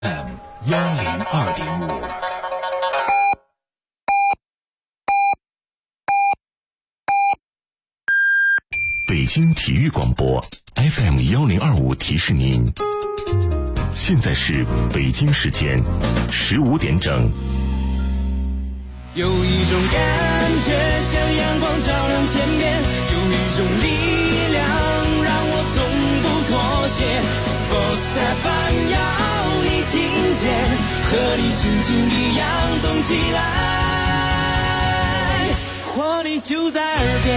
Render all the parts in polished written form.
102.5。北京体育广播 FM 1025提示您，现在是北京时间15点整。 有一种感觉像阳光照亮天边，有一种力量让我从不妥协。Sports FM 要你听见，和你心情一样动起来，活力就在耳边。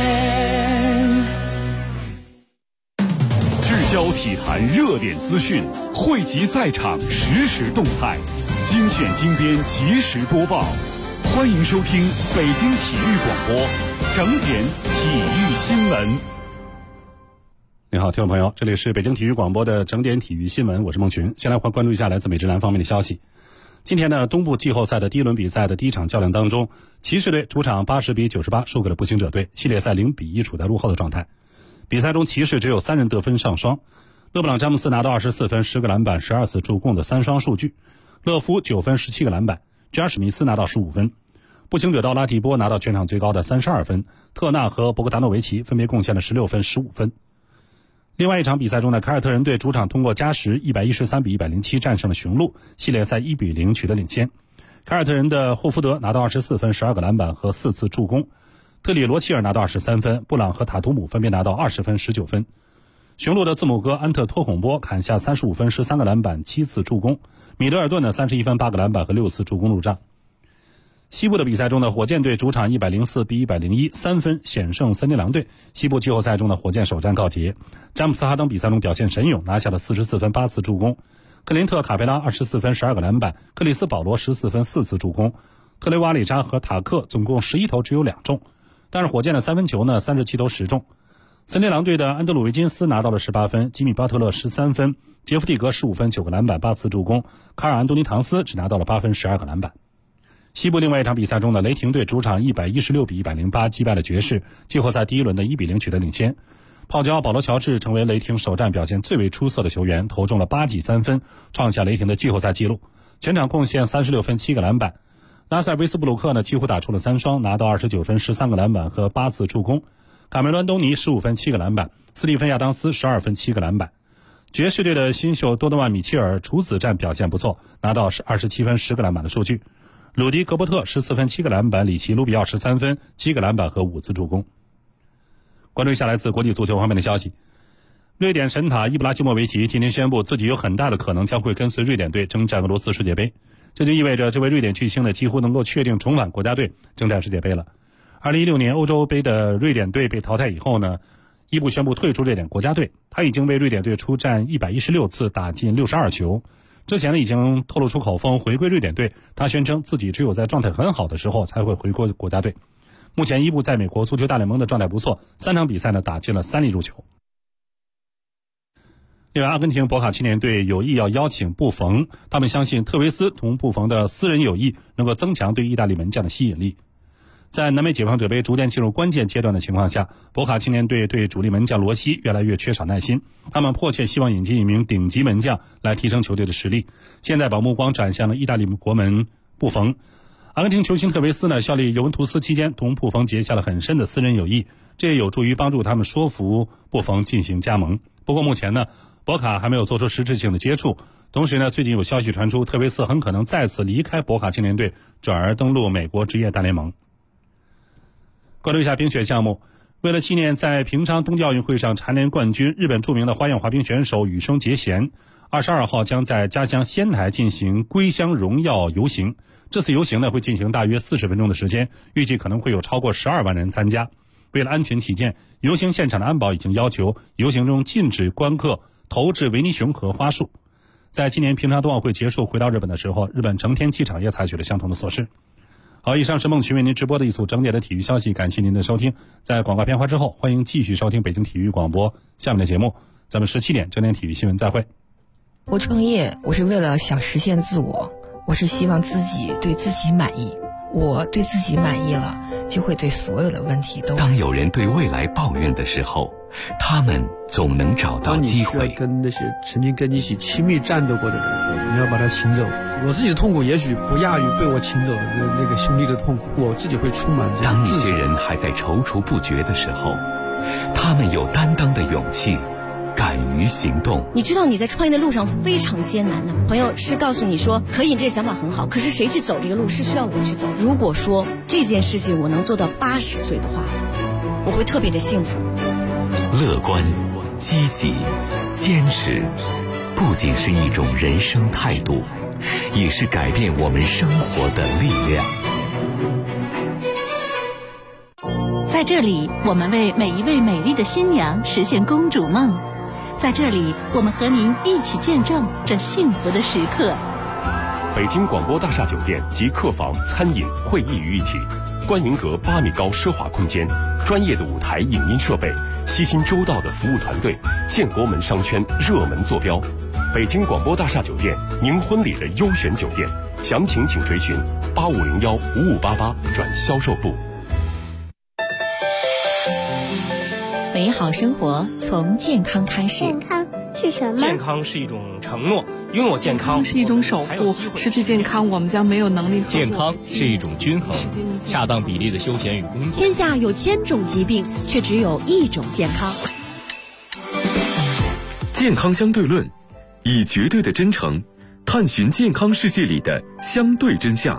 聚焦体坛热点资讯，汇集赛场实时动态，精选精编及时播报。欢迎收听北京体育广播整点体育新闻。 你好，听众朋友，这里是北京体育广播的整点体育新闻，我是孟群。先来关注一下来自美职篮方面的消息。今天呢，东部季后赛的第一轮比赛的第一场较量当中，骑士队主场80-98输给了步行者队，系列赛0-1处在落后的状态。比赛中，骑士只有3人得分上双，勒布朗·詹姆斯拿到24分、10个篮板、12次助攻的3双数据，勒夫9分、17个篮板，吉尔史密斯拿到15分。步行者的拉蒂波拿到全场最高的32分，特纳和博格达诺维奇分别贡献了16分、15分。另外一场比赛中呢，凯尔特人队主场通过加时113-107战胜了雄鹿，系列赛1-0取得领先。凯尔特人的霍福德拿到24分、12个篮板和4次助攻，特里罗切尔拿到23分，布朗和塔图姆分别拿到20分、19分。雄鹿的字母哥安特托孔波砍下35分、13个篮板、7次助攻，米德尔顿的31分、8个篮板和6次助攻入账。西部的比赛中呢，火箭队主场104-101，3分险胜森林狼队。西部季后赛中的火箭首战告捷，詹姆斯哈登比赛中表现神勇，拿下了44分、8次助攻。克林特卡佩拉24分、12个篮板，克里斯保罗14分、4次助攻。特雷瓦里扎和塔克总共11投只有2中，但是火箭的三分球呢37投10中。森林狼队的安德鲁维金斯拿到了18分，吉米巴特勒13分，杰夫蒂格15分、9个篮板、8次助攻。卡尔安东尼唐斯只拿到了8分、12个篮板。西部另外一场比赛中的雷霆队主场116-108击败了爵士，季后赛第一轮的1-0取得领先。泡椒保罗乔治成为雷霆首战表现最为出色的球员，投中了8记3分，创下雷霆的季后赛纪录，全场贡献36分、7个篮板。拉塞尔维斯布鲁克呢几乎打出了3双，拿到29分、13个篮板和8次助攻。卡梅伦东尼15分、7个篮板，斯蒂芬亚当斯12分、7个篮板。爵士队的新秀多诺万米切尔处子战表现不错，拿到27分、10个篮板的数据。鲁迪格伯特14分、7个篮板，里奇卢比奥13分、7个篮板和5次助攻。关注一下来自国际足球方面的消息。瑞典神塔伊布拉基莫维奇今天宣布，自己有很大的可能将会跟随瑞典队征战俄罗斯世界杯，这就意味着这位瑞典巨星呢几乎能够确定重返国家队征战世界杯了。2016年欧洲杯的瑞典队被淘汰以后呢，伊布宣布退出瑞典国家队，他已经为瑞典队出战116次，打进62球。之前呢已经透露出口风回归瑞典队，他宣称自己只有在状态很好的时候才会回国国家队。目前伊布在美国足球大联盟的状态不错，3场比赛呢打进了3粒入球。另外，阿根廷博卡青年队有意要邀请布冯，他们相信特维斯同布冯的私人友谊能够增强对意大利门将的吸引力。在南美解放者杯逐渐进入关键阶段的情况下，博卡青年队对主力门将罗西越来越缺少耐心，他们迫切希望引进一名顶级门将来提升球队的实力。现在把目光转向了意大利国门布冯。阿根廷球星特维斯呢效力尤文图斯期间同布冯结下了很深的私人友谊，这也有助于帮助他们说服布冯进行加盟。不过目前呢，博卡还没有做出实质性的接触。同时呢，最近有消息传出，特维斯很可能再次离开博卡青年队，转而登陆美国职业大联盟。关注一下冰雪项目，为了纪念在平昌冬季奥运会上蝉联冠军日本著名的花样滑冰选手羽生结弦，22号将在家乡仙台进行归乡荣耀游行。这次游行呢会进行大约40分钟的时间，预计可能会有超过12万人参加。为了安全起见，游行现场的安保已经要求游行中禁止观客投掷维尼熊和花束。在今年平昌冬奥会结束回到日本的时候，日本成田机场也采取了相同的措施。好，以上是孟群为您直播的一组整点的体育消息，感谢您的收听。在广告片花之后，欢迎继续收听北京体育广播下面的节目，咱们17点整点体育新闻再会。 我创业，我是为了想实现自我，我是希望自己对自己满意，我对自己满意了，就会对所有的问题都。 当有人对未来抱怨的时候， 他们总能找到机会。 当你需要跟那些曾经跟你一起亲密战斗过的人，你要把他请走。我自己的痛苦也许不亚于被我请走的那个兄弟的痛苦，我自己会充满这种自责。 当一些人还在踌躇不决的时候，他们有担当的勇气，敢于行动。 你知道你在创业的路上非常艰难的，朋友是告诉你说可以，这个想法很好，可是谁去走这个路是需要我去走。如果说这件事情我能做到80岁的话，我会特别的幸福。 乐观、积极、坚持，不仅是一种人生态度，也是改变我们生活的力量。 在这里，我们为每一位美丽的新娘实现公主梦。在这里，我们和您一起见证这幸福的时刻。 北京广播大厦酒店集客房、餐饮、会议于一体，观云阁8米高奢华空间，专业的舞台影音设备，悉心周到的服务团队，建国门商圈热门坐标。北京广播大厦酒店，您婚礼的优选酒店，详情请垂询8501-5588转销售部。 美好生活从健康开始。 健康是什么？ 健康是一种承诺，拥有健康是一种守护，失去健康我们将没有能力。 健康是一种均衡，恰当比例的休闲与工作。 天下有1000种疾病，却只有1种健康。 健康相对论，以绝对的真诚探寻健康世界里的相对真相。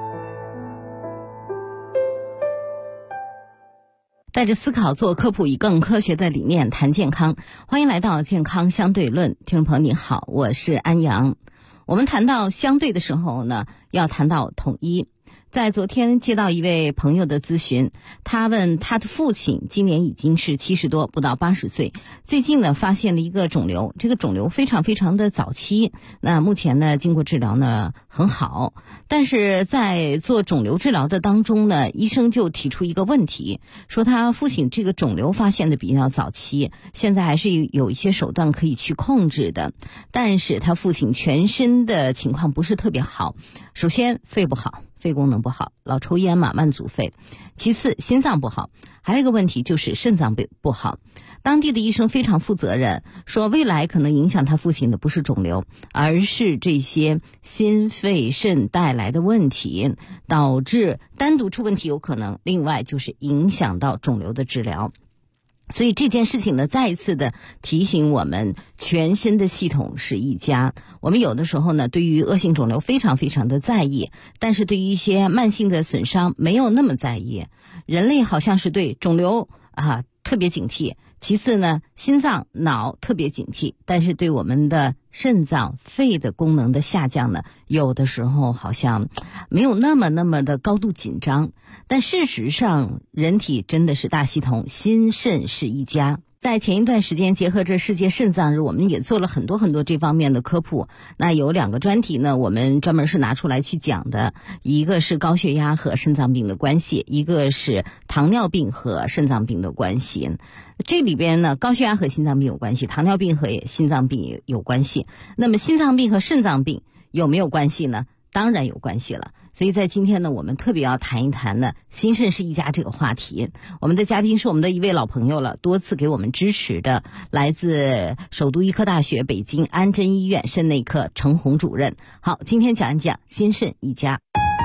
带着思考做科普，以更科学的理念谈健康。欢迎来到健康相对论，听众朋友您好，我是安阳。我们谈到相对的时候呢，要谈到统一。在昨天接到一位朋友的咨询，他问他的父亲今年已经是70多，不到80岁，最近呢发现了一个肿瘤，这个肿瘤非常的早期，那目前呢经过治疗呢很好，但是在做肿瘤治疗的当中呢，医生就提出一个问题，说他父亲这个肿瘤发现的比较早期，现在还是有一些手段可以去控制的，但是他父亲全身的情况不是特别好，首先肺不好，肺功能不好，老抽烟嘛，慢阻肺。其次心脏不好，还有一个问题就是肾脏不好。当地的医生非常负责任，说未来可能影响他父亲的不是肿瘤，而是这些心肺肾带来的问题，导致单独出问题有可能，另外就是影响到肿瘤的治疗。所以这件事情呢，再一次的提醒我们，全身的系统是一家。我们有的时候呢，对于恶性肿瘤非常的在意，但是对于一些慢性的损伤没有那么在意。人类好像是对肿瘤特别警惕，其次呢，心脏、脑特别警惕，但是对我们的肾脏、肺的功能的下降呢，有的时候好像没有那么的高度紧张。但事实上，人体真的是大系统，心肾是一家。在前一段时间，结合着世界肾脏日，我们也做了很多这方面的科普。那有2个专题呢，我们专门是拿出来去讲的，一个是高血压和肾脏病的关系，一个是糖尿病和肾脏病的关系。这里边呢，高血压和心脏病有关系，糖尿病和心脏病也有关系。那么心脏病和肾脏病有没有关系呢？当然有关系了。所以在今天呢，我们特别要谈一谈呢，心肾是一家这个话题。我们的嘉宾是我们的一位老朋友了，多次给我们支持的，来自首都医科大学北京安贞医院肾内科程红主任。好，今天讲一讲心肾一家。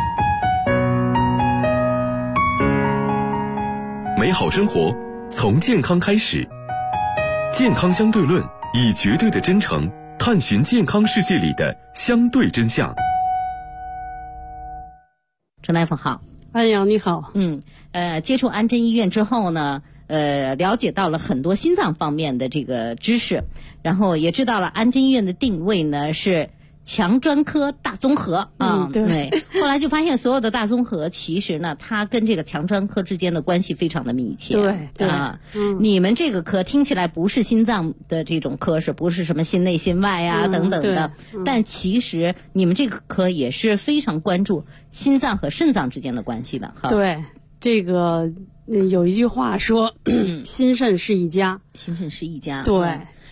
美好生活从健康开始，健康相对论，以绝对的真诚探寻健康世界里的相对真相。 程大夫好。 安阳你好。 接触安贞医院之后呢，了解到了很多心脏方面的这个知识，然后也知道了安贞医院的定位呢是强专科大综合对。后来就发现所有的大综合其实呢，它跟这个强专科之间的关系非常的密切。 对你们这个科听起来不是心脏的这种科室，不是什么心内心外啊等等的，但其实你们这个科也是非常关注心脏和肾脏之间的关系的。 对，这个有一句话说心肾是一家。 心肾是一家。 对。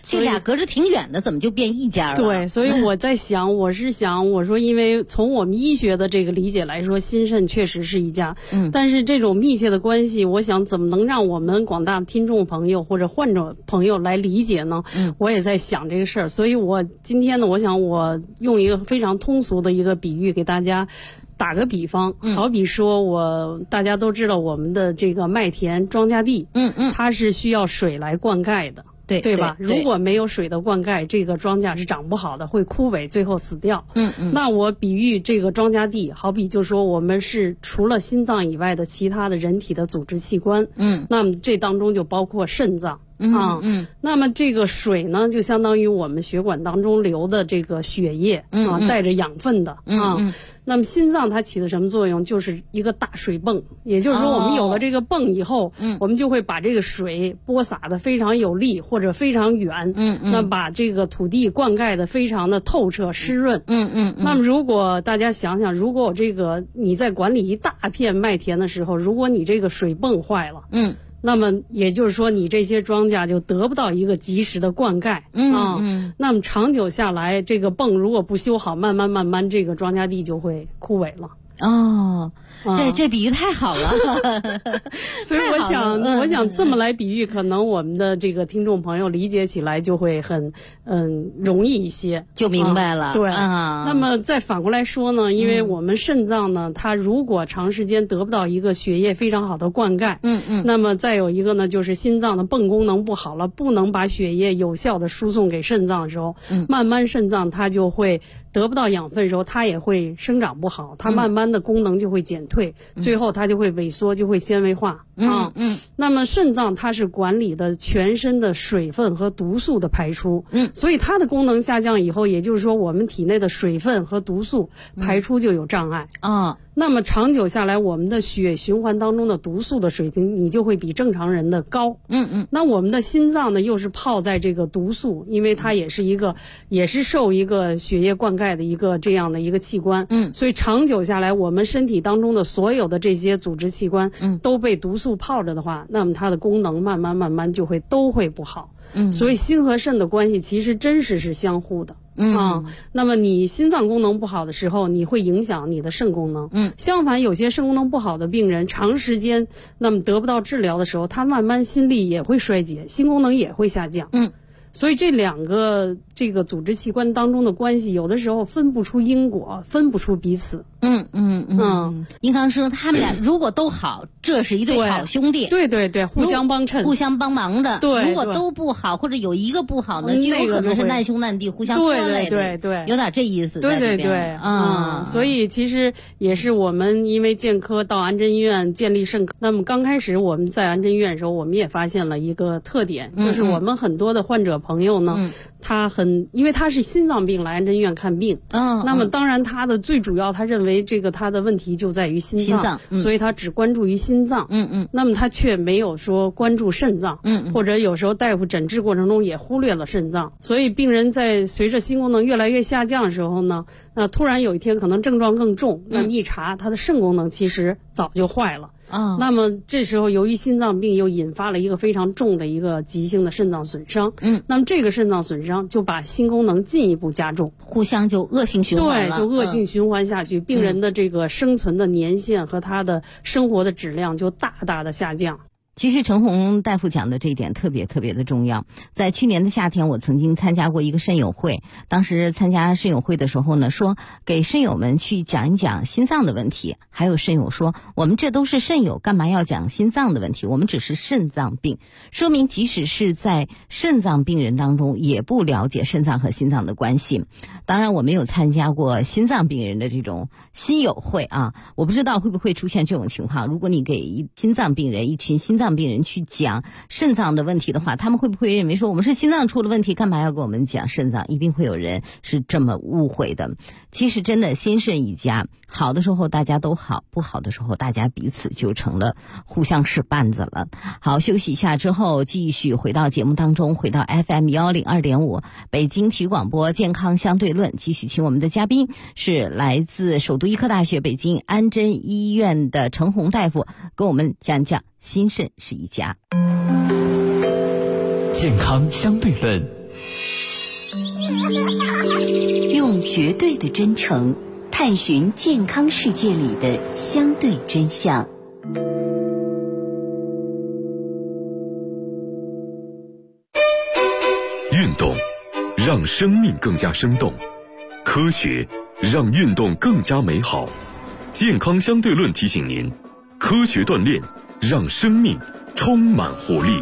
这俩隔着挺远的，怎么就变一家了？ 对，所以我在想，我说，因为从我们医学的这个理解来说，心肾确实是一家。但是这种密切的关系，我想怎么能让我们广大听众朋友或者患者朋友来理解呢？我也在想这个事儿，所以我今天呢，我想我用一个非常通俗的一个比喻给大家打个比方，好比说大家都知道我们的这个麦田庄稼地，它是需要水来灌溉的。对吧？如果没有水的灌溉，这个庄稼是长不好的，会枯萎，最后死掉。那我比喻这个庄稼地，好比就说我们是除了心脏以外的其他的人体的组织器官。那么这当中就包括肾脏。那么这个水呢，就相当于我们血管当中流的这个血液带着养分的那么心脏它起的什么作用？就是一个大水泵，也就是说我们有了这个泵以后，我们就会把这个水播撒的非常有力或者非常远，那把这个土地灌溉的非常的透彻湿润。那么如果大家想想，如果你在管理一大片麦田的时候，如果你这个水泵坏了，那么也就是说你这些庄稼就得不到一个及时的灌溉。那么长久下来，这个泵如果不修好，慢慢这个庄稼地就会枯萎了。 这比喻太好了。 所以我想这么来比喻，可能我们的这个听众朋友理解起来就会很容易一些， 就明白了。 对那么再反过来说呢，因为我们肾脏呢，它如果长时间得不到一个血液非常好的灌溉，那么再有一个呢，就是心脏的泵功能不好了，不能把血液有效的输送给肾脏的时候，慢慢肾脏它就会得不到养分的时候，它也会生长不好，它慢慢的功能就会减退，最后它就会萎缩，就会纤维化。那么肾脏它是管理的全身的水分和毒素的排出，所以它的功能下降以后，也就是说我们体内的水分和毒素排出就有障碍。那么长久下来，我们的血循环当中的毒素的水平，你就会比正常人的高。那我们的心脏呢，又是泡在这个毒素，因为它也是受一个血液灌溉的一个这样的一个器官。所以长久下来，我们身体当中的所有的这些组织器官都被毒素泡着的话，那么它的功能慢慢就会都会不好。所以心和肾的关系其实真实是相互的。那么你心脏功能不好的时候，你会影响你的肾功能。相反，有些肾功能不好的病人，长时间那么得不到治疗的时候，他慢慢心力也会衰竭，心功能也会下降。所以这两个这个组织器官当中的关系，有的时候分不出因果，分不出彼此。 您刚说他们俩如果都好，这是一对好兄弟。 对，互相帮衬， 互相帮忙的。 对， 如果都不好，或者有一个不好的，就有可能是难兄难弟，互相拖累的。 对， 有点这意思在里边。 对。所以其实也是我们因为健科到安贞医院建立肾科，那么刚开始我们在安贞医院的时候，我们也发现了一个特点，就是我们很多的患者朋友呢，因为他是心脏病来安贞医院看病，那么当然他的最主要，他认为这个他的问题就在于心脏，所以他只关注于心脏，那么他却没有说关注肾脏，或者有时候大夫诊治过程中也忽略了肾脏，所以病人在随着心功能越来越下降的时候呢，那突然有一天可能症状更重，那么一查他的肾功能其实早就坏了。那么这时候由于心脏病又引发了一个非常重的一个急性的肾脏损伤，那么这个肾脏损伤就把心功能进一步加重， 互相就恶性循环了。 对，就恶性循环下去，病人的这个生存的年限和他的生活的质量就大大的下降。 其实陈红大夫讲的这一点特别的重要。在去年的夏天，我曾经参加过一个肾友会，当时参加肾友会的时候呢，说给肾友们去讲一讲心脏的问题，还有肾友说我们这都是肾友，干嘛要讲心脏的问题，我们只是肾脏病，说明即使是在肾脏病人当中也不了解肾脏和心脏的关系。当然我没有参加过心脏病人的这种心友会啊，我不知道会不会出现这种情况。如果你给一群心脏病人去讲肾脏的问题的话，他们会不会认为说我们是心脏出了问题，干嘛要给我们讲肾脏？一定会有人是这么误会的。其实真的心肾一家，好的时候大家都好，不好的时候大家彼此就成了互相是绊子了。好，休息一下之后继续回到节目当中，回到 FM102.5 北京体育广播健康相对论，继续请我们的嘉宾是来自首都医科大学北京安贞医院的陈红大夫，跟我们讲讲心肾是一家。 健康相对论用绝对的真诚探寻健康世界里的相对真相。 运动让生命更加生动，科学让运动更加美好。健康相对论提醒您，科学锻炼让生命充满活力。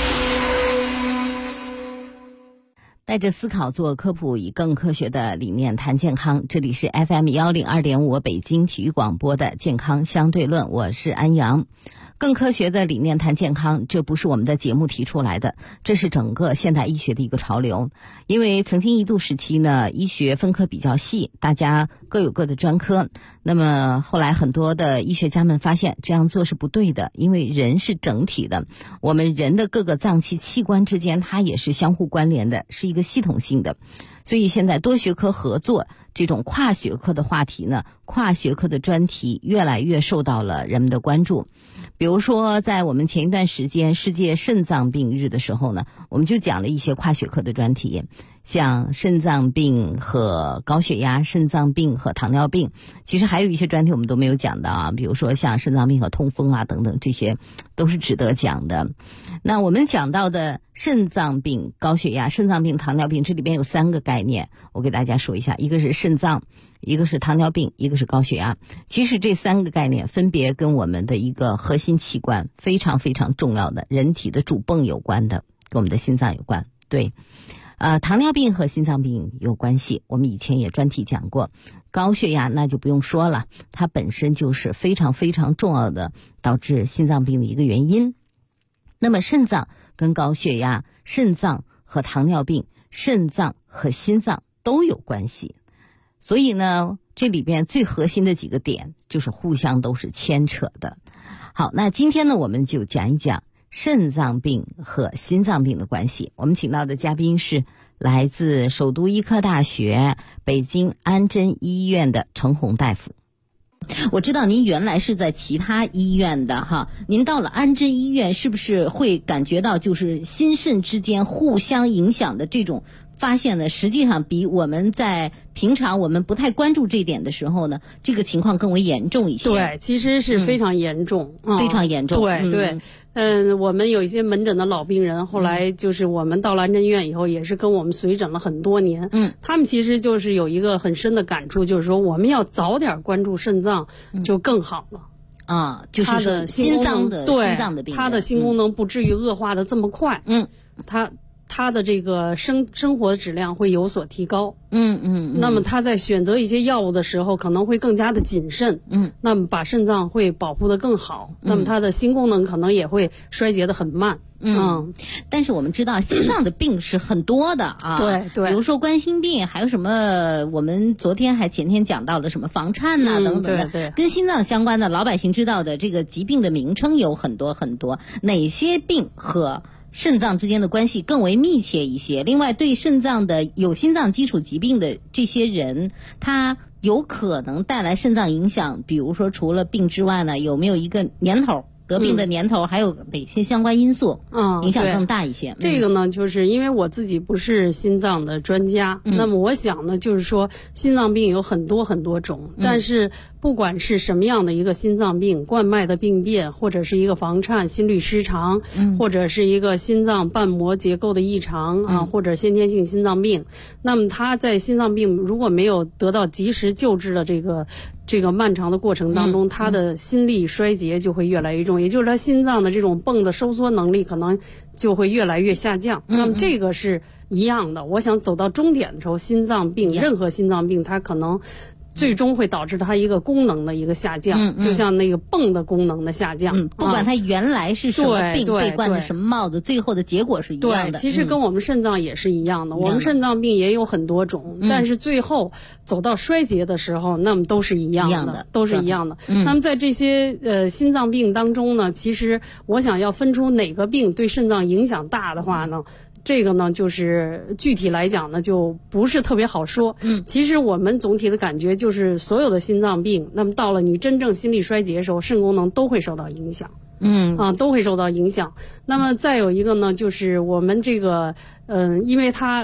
带着思考做科普，以更科学的理念谈健康。这里是 FM102.5 北京体育广播的健康相对论，我是安阳。更科学的理念谈健康，这不是我们的节目提出来的，这是整个现代医学的一个潮流。因为曾经一度时期呢，医学分科比较细，大家各有各的专科。那么后来很多的医学家们发现这样做是不对的，因为人是整体的，我们人的各个脏器器官之间它也是相互关联的，是一个系统性的。所以现在多学科合作这种跨学科的话题呢，跨学科的专题越来越受到了人们的关注。比如说在我们前一段时间世界肾脏病日的时候呢，我们就讲了一些跨学科的专题，像肾脏病和高血压，肾脏病和糖尿病，其实还有一些专题我们都没有讲的啊，比如说像肾脏病和痛风啊等等，这些都是值得讲的。那我们讲到的肾脏病、高血压、肾脏病、糖尿病，这里边有3个概念，我给大家说一下，一个是肾脏，一个是糖尿病，一个是高血压。其实这3个概念分别跟我们的一个核心器官非常非常重要的人体的主泵有关的，跟我们的心脏有关。对，糖尿病和心脏病有关系，我们以前也专题讲过。高血压那就不用说了，它本身就是非常非常重要的导致心脏病的一个原因。那么肾脏跟高血压、肾脏和糖尿病、肾脏和心脏都有关系。所以呢，这里边最核心的几个点就是互相都是牵扯的。好，那今天呢，我们就讲一讲肾脏病和心脏病的关系。我们请到的嘉宾是来自首都医科大学北京安贞医院的程红大夫。我知道您原来是在其他医院的哈，您到了安贞医院是不是会感觉到就是心肾之间互相影响的这种发现呢？实际上比我们在平常我们不太关注这一点的时候呢，这个情况更为严重一些。 对，其实是非常严重， 非常严重。 对对。我们有一些门诊的老病人，后来就是我们到了安贞医院以后，也是跟我们随诊了很多年。他们其实就是有一个很深的感触，就是说我们要早点关注肾脏就更好了。 就是说心脏的病， 他的心功能不至于恶化的这么快。他的这个生活质量会有所提高。那么他在选择一些药物的时候可能会更加的谨慎。那么把肾脏会保护得更好。那么他的心功能可能也会衰竭得很慢。 但是我们知道心脏的病是很多的啊。 对， 比如说冠心病，还有什么我们昨天还前天讲到了什么房颤呐等等的， 对， 跟心脏相关的老百姓知道的这个疾病的名称有很多很多，哪些病和肾脏之间的关系更为密切一些？另外，对肾脏的有心脏基础疾病的这些人，他有可能带来肾脏影响，比如说除了病之外呢，有没有一个年头？得病的年头还有哪些相关因素影响更大一些？ 这个呢，就是因为我自己不是心脏的专家，那么我想呢，就是说心脏病有很多很多种，但是不管是什么样的一个心脏病，冠脉的病变，或者是一个房颤、心律失常，或者是一个心脏瓣膜结构的异常或者先天性心脏病，那么他在心脏病如果没有得到及时救治的这个漫长的过程当中，他的心力衰竭就会越来越重，也就是他心脏的这种泵的收缩能力可能就会越来越下降。那么这个是一样的，我想走到终点的时候，心脏病任何心脏病它可能最终会导致它一个功能的一个下降，就像那个泵的功能的下降。 不管它原来是什么病，被冠的什么帽子，最后的结果是一样的。 对，其实跟我们肾脏也是一样的。我们肾脏病也有很多种，但是最后走到衰竭的时候，那么都是一样的，都是一样的。那么在这些心脏病当中呢，其实我想要分出哪个病对肾脏影响大的话呢？这个呢，就是具体来讲呢，就不是特别好说。其实我们总体的感觉就是，所有的心脏病，那么到了你真正心力衰竭的时候，肾功能都会受到影响。都会受到影响。那么再有一个呢，就是我们这个，因为它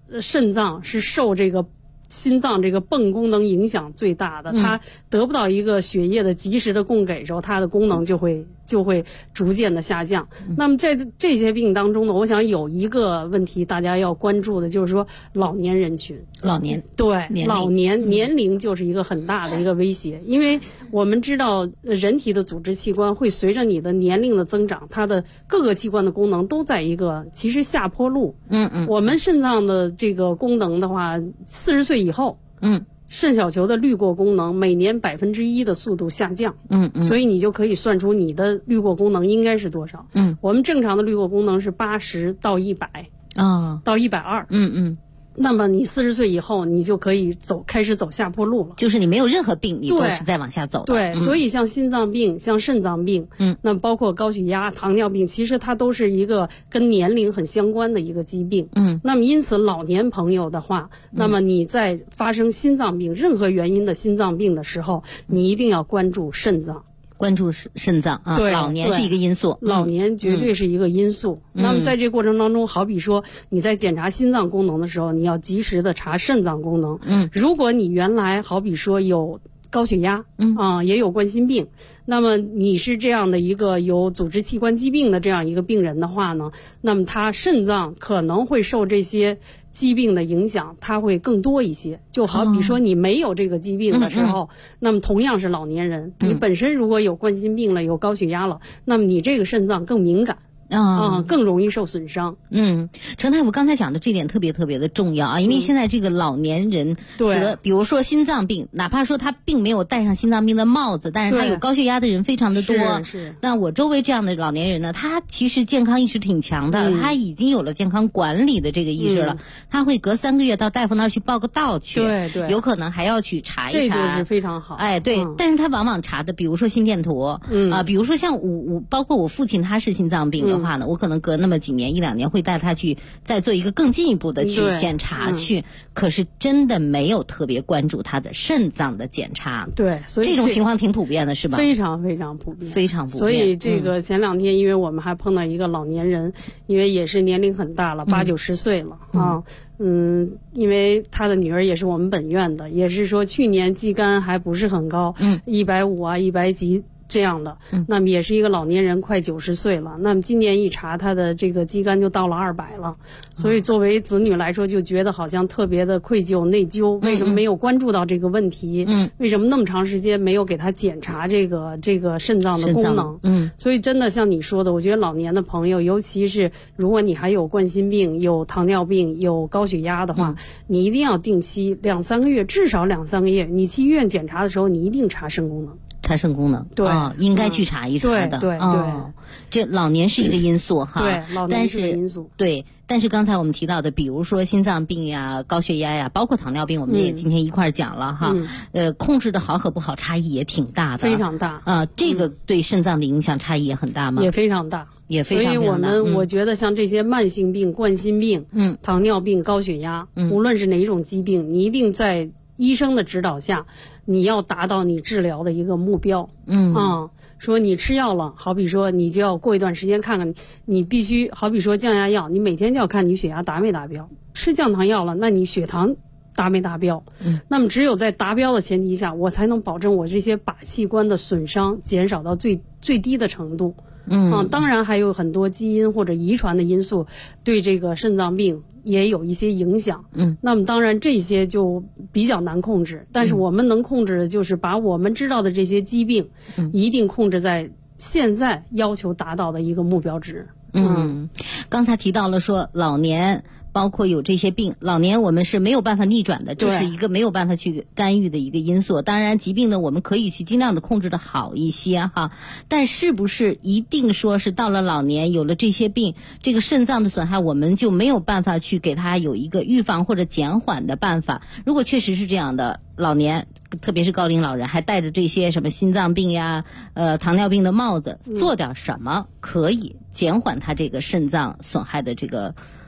肾脏是受这个心脏这个泵功能影响最大的，它得不到一个血液的及时的供给时候，它的功能就会逐渐的下降。那么在这些病当中呢，我想有一个问题大家要关注的，就是说老年人群。 老年对老年年龄就是一个很大的一个威胁，因为我们知道人体的组织器官会随着你的年龄的增长，它的各个器官的功能都在一个其实下坡路。我们肾脏的这个功能的话，40岁以后，肾小球的滤过功能每年1%的速度下降。所以你就可以算出你的滤过功能应该是多少。我们正常的滤过功能是80到100到120。那么你40岁以后，你就可以开始走下坡路了。 就是你没有任何病，你都是在往下走的。 对，所以像心脏病、像肾脏病，那包括高血压、糖尿病，其实它都是一个跟年龄很相关的一个疾病。那么因此老年朋友的话，那么你在发生心脏病任何原因的心脏病的时候，你一定要关注肾脏。 关注肾脏啊， 对， 老年是一个因素， 老年绝对是一个因素。那么在这个过程当中，好比说你在检查心脏功能的时候，你要及时的查肾脏功能。如果你原来好比说有高血压，也有冠心病，那么你是这样的一个有组织器官疾病的这样一个病人的话呢，那么他肾脏可能会受这些疾病的影响，它会更多一些。就好比说你没有这个疾病的时候，那么同样是老年人，你本身如果有冠心病了，有高血压了，那么你这个肾脏更敏感。更容易受损伤。 程大夫刚才讲的这点特别特别的重要啊，因为现在这个老年人得，比如说心脏病，哪怕说他并没有戴上心脏病的帽子，但是他有高血压的人非常的多。 是。 那我周围这样的老年人呢，他其实健康意识挺强的，他已经有了健康管理的这个意识了，他会隔3个月到大夫那儿去报个到去， 对， 有可能还要去查一查， 这就是非常好。 对，但是他往往查的，比如说心电图，比如说像包括我父亲他是心脏病的话呢，我可能隔那么几年1-2年会带他去再做一个更进一步的去检查去，可是真的没有特别关注他的肾脏的检查。 对，所以这种情况挺普遍的是吧？ 非常非常普遍， 非常普遍。 所以这个前2天，因为我们还碰到一个老年人，因为也是年龄很大了，80-90岁了因为他的女儿也是我们本院的，也是说去年肌酐还不是很高，150啊100几这样的，那么也是一个老年人，快90岁了。那么今年一查，他的这个肌酐就到了200了。所以作为子女来说，就觉得好像特别的愧疚内疚，为什么没有关注到这个问题？为什么那么长时间没有给他检查这个肾脏的功能？所以真的像你说的，我觉得老年的朋友，尤其是如果你还有冠心病、有糖尿病、有高血压的话，你一定要定期2-3个月，至少2-3个月，你去医院检查的时候，你一定查肾功能。 查肾功能，对，应该去查一查的。 对， 这老年是一个因素哈， 对，老年是一个因素。 对，但是刚才我们提到的，比如说心脏病呀、高血压呀，包括糖尿病，我们也今天一块儿讲了哈。控制的好和不好差异也挺大的， 非常大啊。这个对肾脏的影响差异也很大吗？ 也非常大， 也非常大。 所以我觉得像这些慢性病、冠心病、糖尿病、高血压，无论是哪一种疾病，你一定在医生的指导下，你要达到你治疗的一个目标。说你吃药了，好比说你就要过一段时间看看你必须，好比说降压药，你每天就要看你血压达没达标。吃降糖药了，那你血糖达没达标？那么只有在达标的前提下，我才能保证我这些靶器官的损伤减少到最低的程度。当然还有很多基因或者遗传的因素对这个肾脏病也有一些影响。那么当然这些就比较难控制，但是我们能控制的就是把我们知道的这些疾病一定控制在现在要求达到的一个目标值。 刚才提到了说老年包括有这些病，老年我们是没有办法逆转的，这是一个没有办法去干预的一个因素。当然疾病呢我们可以去尽量的控制的好一些哈，但是不是一定说是到了老年有了这些病，这个肾脏的损害我们就没有办法去给它有一个预防或者减缓的办法？如果确实是这样的，老年特别是高龄老人还戴着这些什么心脏病呀糖尿病的帽子，做点什么可以减缓他这个肾脏损害的这个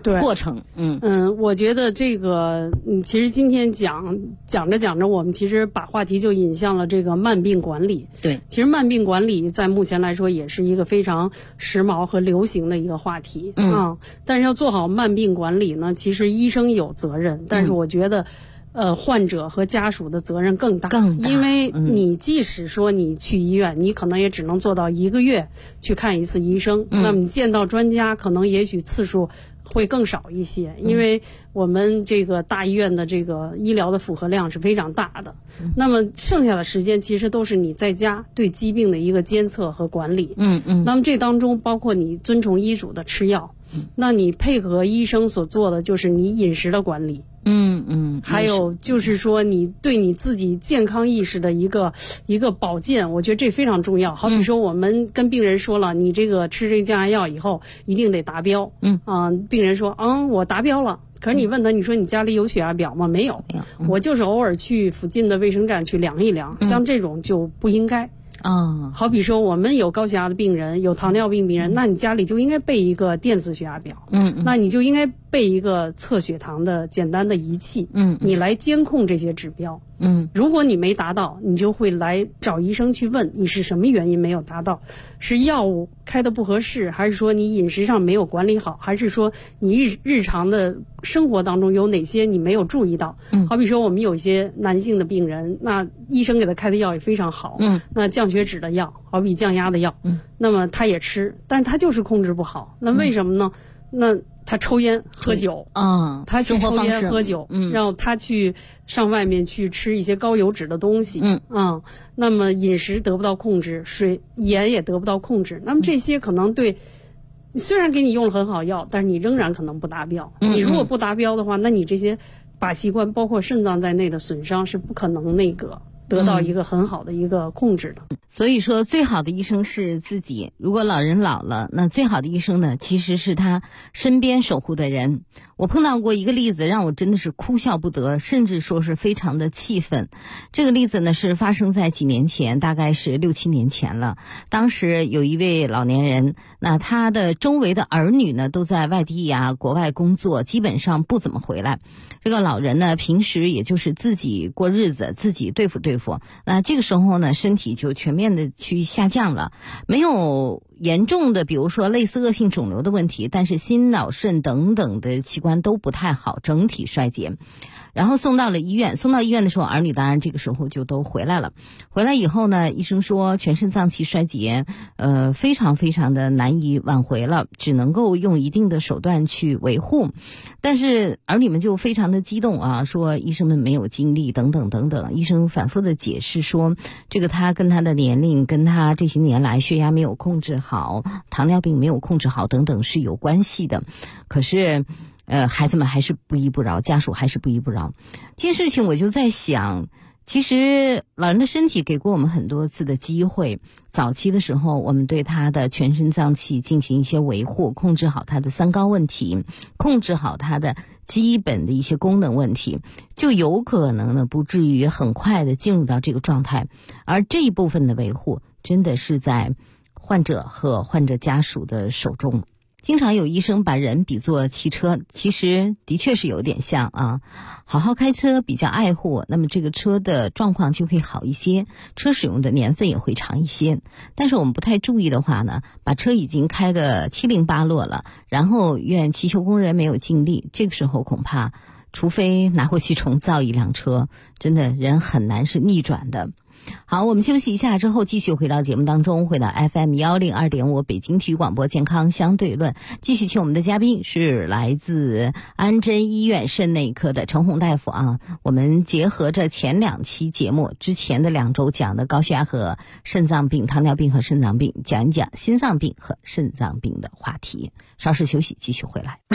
过程。 我觉得这个其实今天讲着，我们其实把话题就引向了这个慢病管理。 对， 其实慢病管理在目前来说也是一个非常时髦和流行的一个话题。但是要做好慢病管理呢，其实医生有责任，但是我觉得患者和家属的责任更大，因为你即使说你去医院，你可能也只能做到1个月去看一次医生，那么你见到专家可能也许次数会更少一些，因为我们这个大医院的这个医疗的负荷量是非常大的。那么剩下的时间其实都是你在家对疾病的一个监测和管理。那么这当中包括你遵从医嘱的吃药，那你配合医生所做的就是你饮食的管理。还有就是说你对你自己健康意识的一个保健，我觉得这非常重要。好比说我们跟病人说了，你这个吃这个降压药以后一定得达标。病人说我达标了，可是你问他，你说你家里有血压表吗？没有，我就是偶尔去附近的卫生站去量一量，像这种就不应该。好比说我们有高血压的病人，有糖尿病病人，那你家里就应该备一个电子血压表。那你就应该备一个测血糖的简单的仪器。你来监控这些指标。如果你没达到，你就会来找医生去问你是什么原因没有达到，是药物开的不合适，还是说你饮食上没有管理好，还是说你日常的生活当中有哪些你没有注意到。好比说我们有一些男性的病人，那医生给他开的药也非常好，那降血脂的药，好比降压的药，那么他也吃，但是他就是控制不好。那为什么呢？那他抽烟喝酒他去抽烟喝酒，然后他去上外面去吃一些高油脂的东西，那么饮食得不到控制，盐也得不到控制，那么这些可能对虽然给你用了很好药，但是你仍然可能不达标。你如果不达标的话，那你这些靶器官包括肾脏在内的损伤是不可能得到一个很好的一个控制的。 所以说最好的医生是自己。如果老人老了，那最好的医生呢，其实是他身边守护的人。我碰到过一个例子，让我真的是哭笑不得，甚至说是非常的气愤。这个例子呢是发生在几年前，大概是6、7年前了。当时有一位老年人，那他的周围的儿女呢都在外地国外工作，基本上不怎么回来。这个老人呢平时也就是自己过日子，自己对付。那这个时候呢，身体就全面的去下降了，没有严重的比如说类似恶性肿瘤的问题，但是心脑肾等等的器官都不太好，整体衰竭。然后送到医院的时候，儿女当然这个时候就都回来了。回来以后呢，医生说全身脏器衰竭，非常非常的难以挽回了，只能够用一定的手段去维护。但是儿女们就非常的激动说医生们没有精力等等等等。医生反复的解释说，这个他跟他的年龄，跟他这些年来血压没有控制好，糖尿病没有控制好等等是有关系的。可是孩子们还是不依不饶，家属还是不依不饶。这件事情我就在想，其实老人的身体给过我们很多次的机会，早期的时候我们对他的全身脏器进行一些维护，控制好他的3高问题，控制好他的基本的一些功能问题，就有可能呢不至于很快的进入到这个状态。而这一部分的维护真的是在患者和患者家属的手中。经常有医生把人比作汽车，其实的确是有点像好好开车，比较爱护，那么这个车的状况就会好一些，车使用的年份也会长一些。但是我们不太注意的话呢，把车已经开得七零八落了，然后怨汽修工人没有尽力，这个时候恐怕除非拿回去重造一辆车，真的人很难是逆转的。好，我们休息一下之后继续回到节目当中，回到 FM 102.5北京体育广播健康相对论，继续请我们的嘉宾是来自安贞医院肾内科的陈红大夫我们结合着前2期节目之前的2周讲的高血压和肾脏病、糖尿病和肾脏病，讲一讲心脏病和肾脏病的话题。稍事休息，继续回来。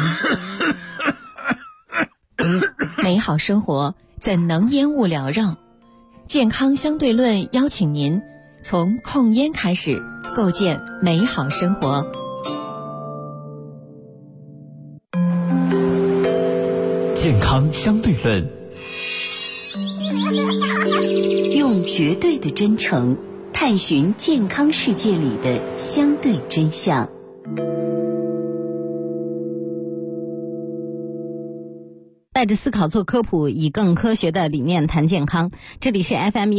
美好生活怎能烟雾缭绕？健康相对论邀请您从控烟开始，构建美好生活。 健康相对论， 用绝对的真诚探寻健康世界里的相对真相。 带着思考做科普，以更科学的理念谈健康。这里是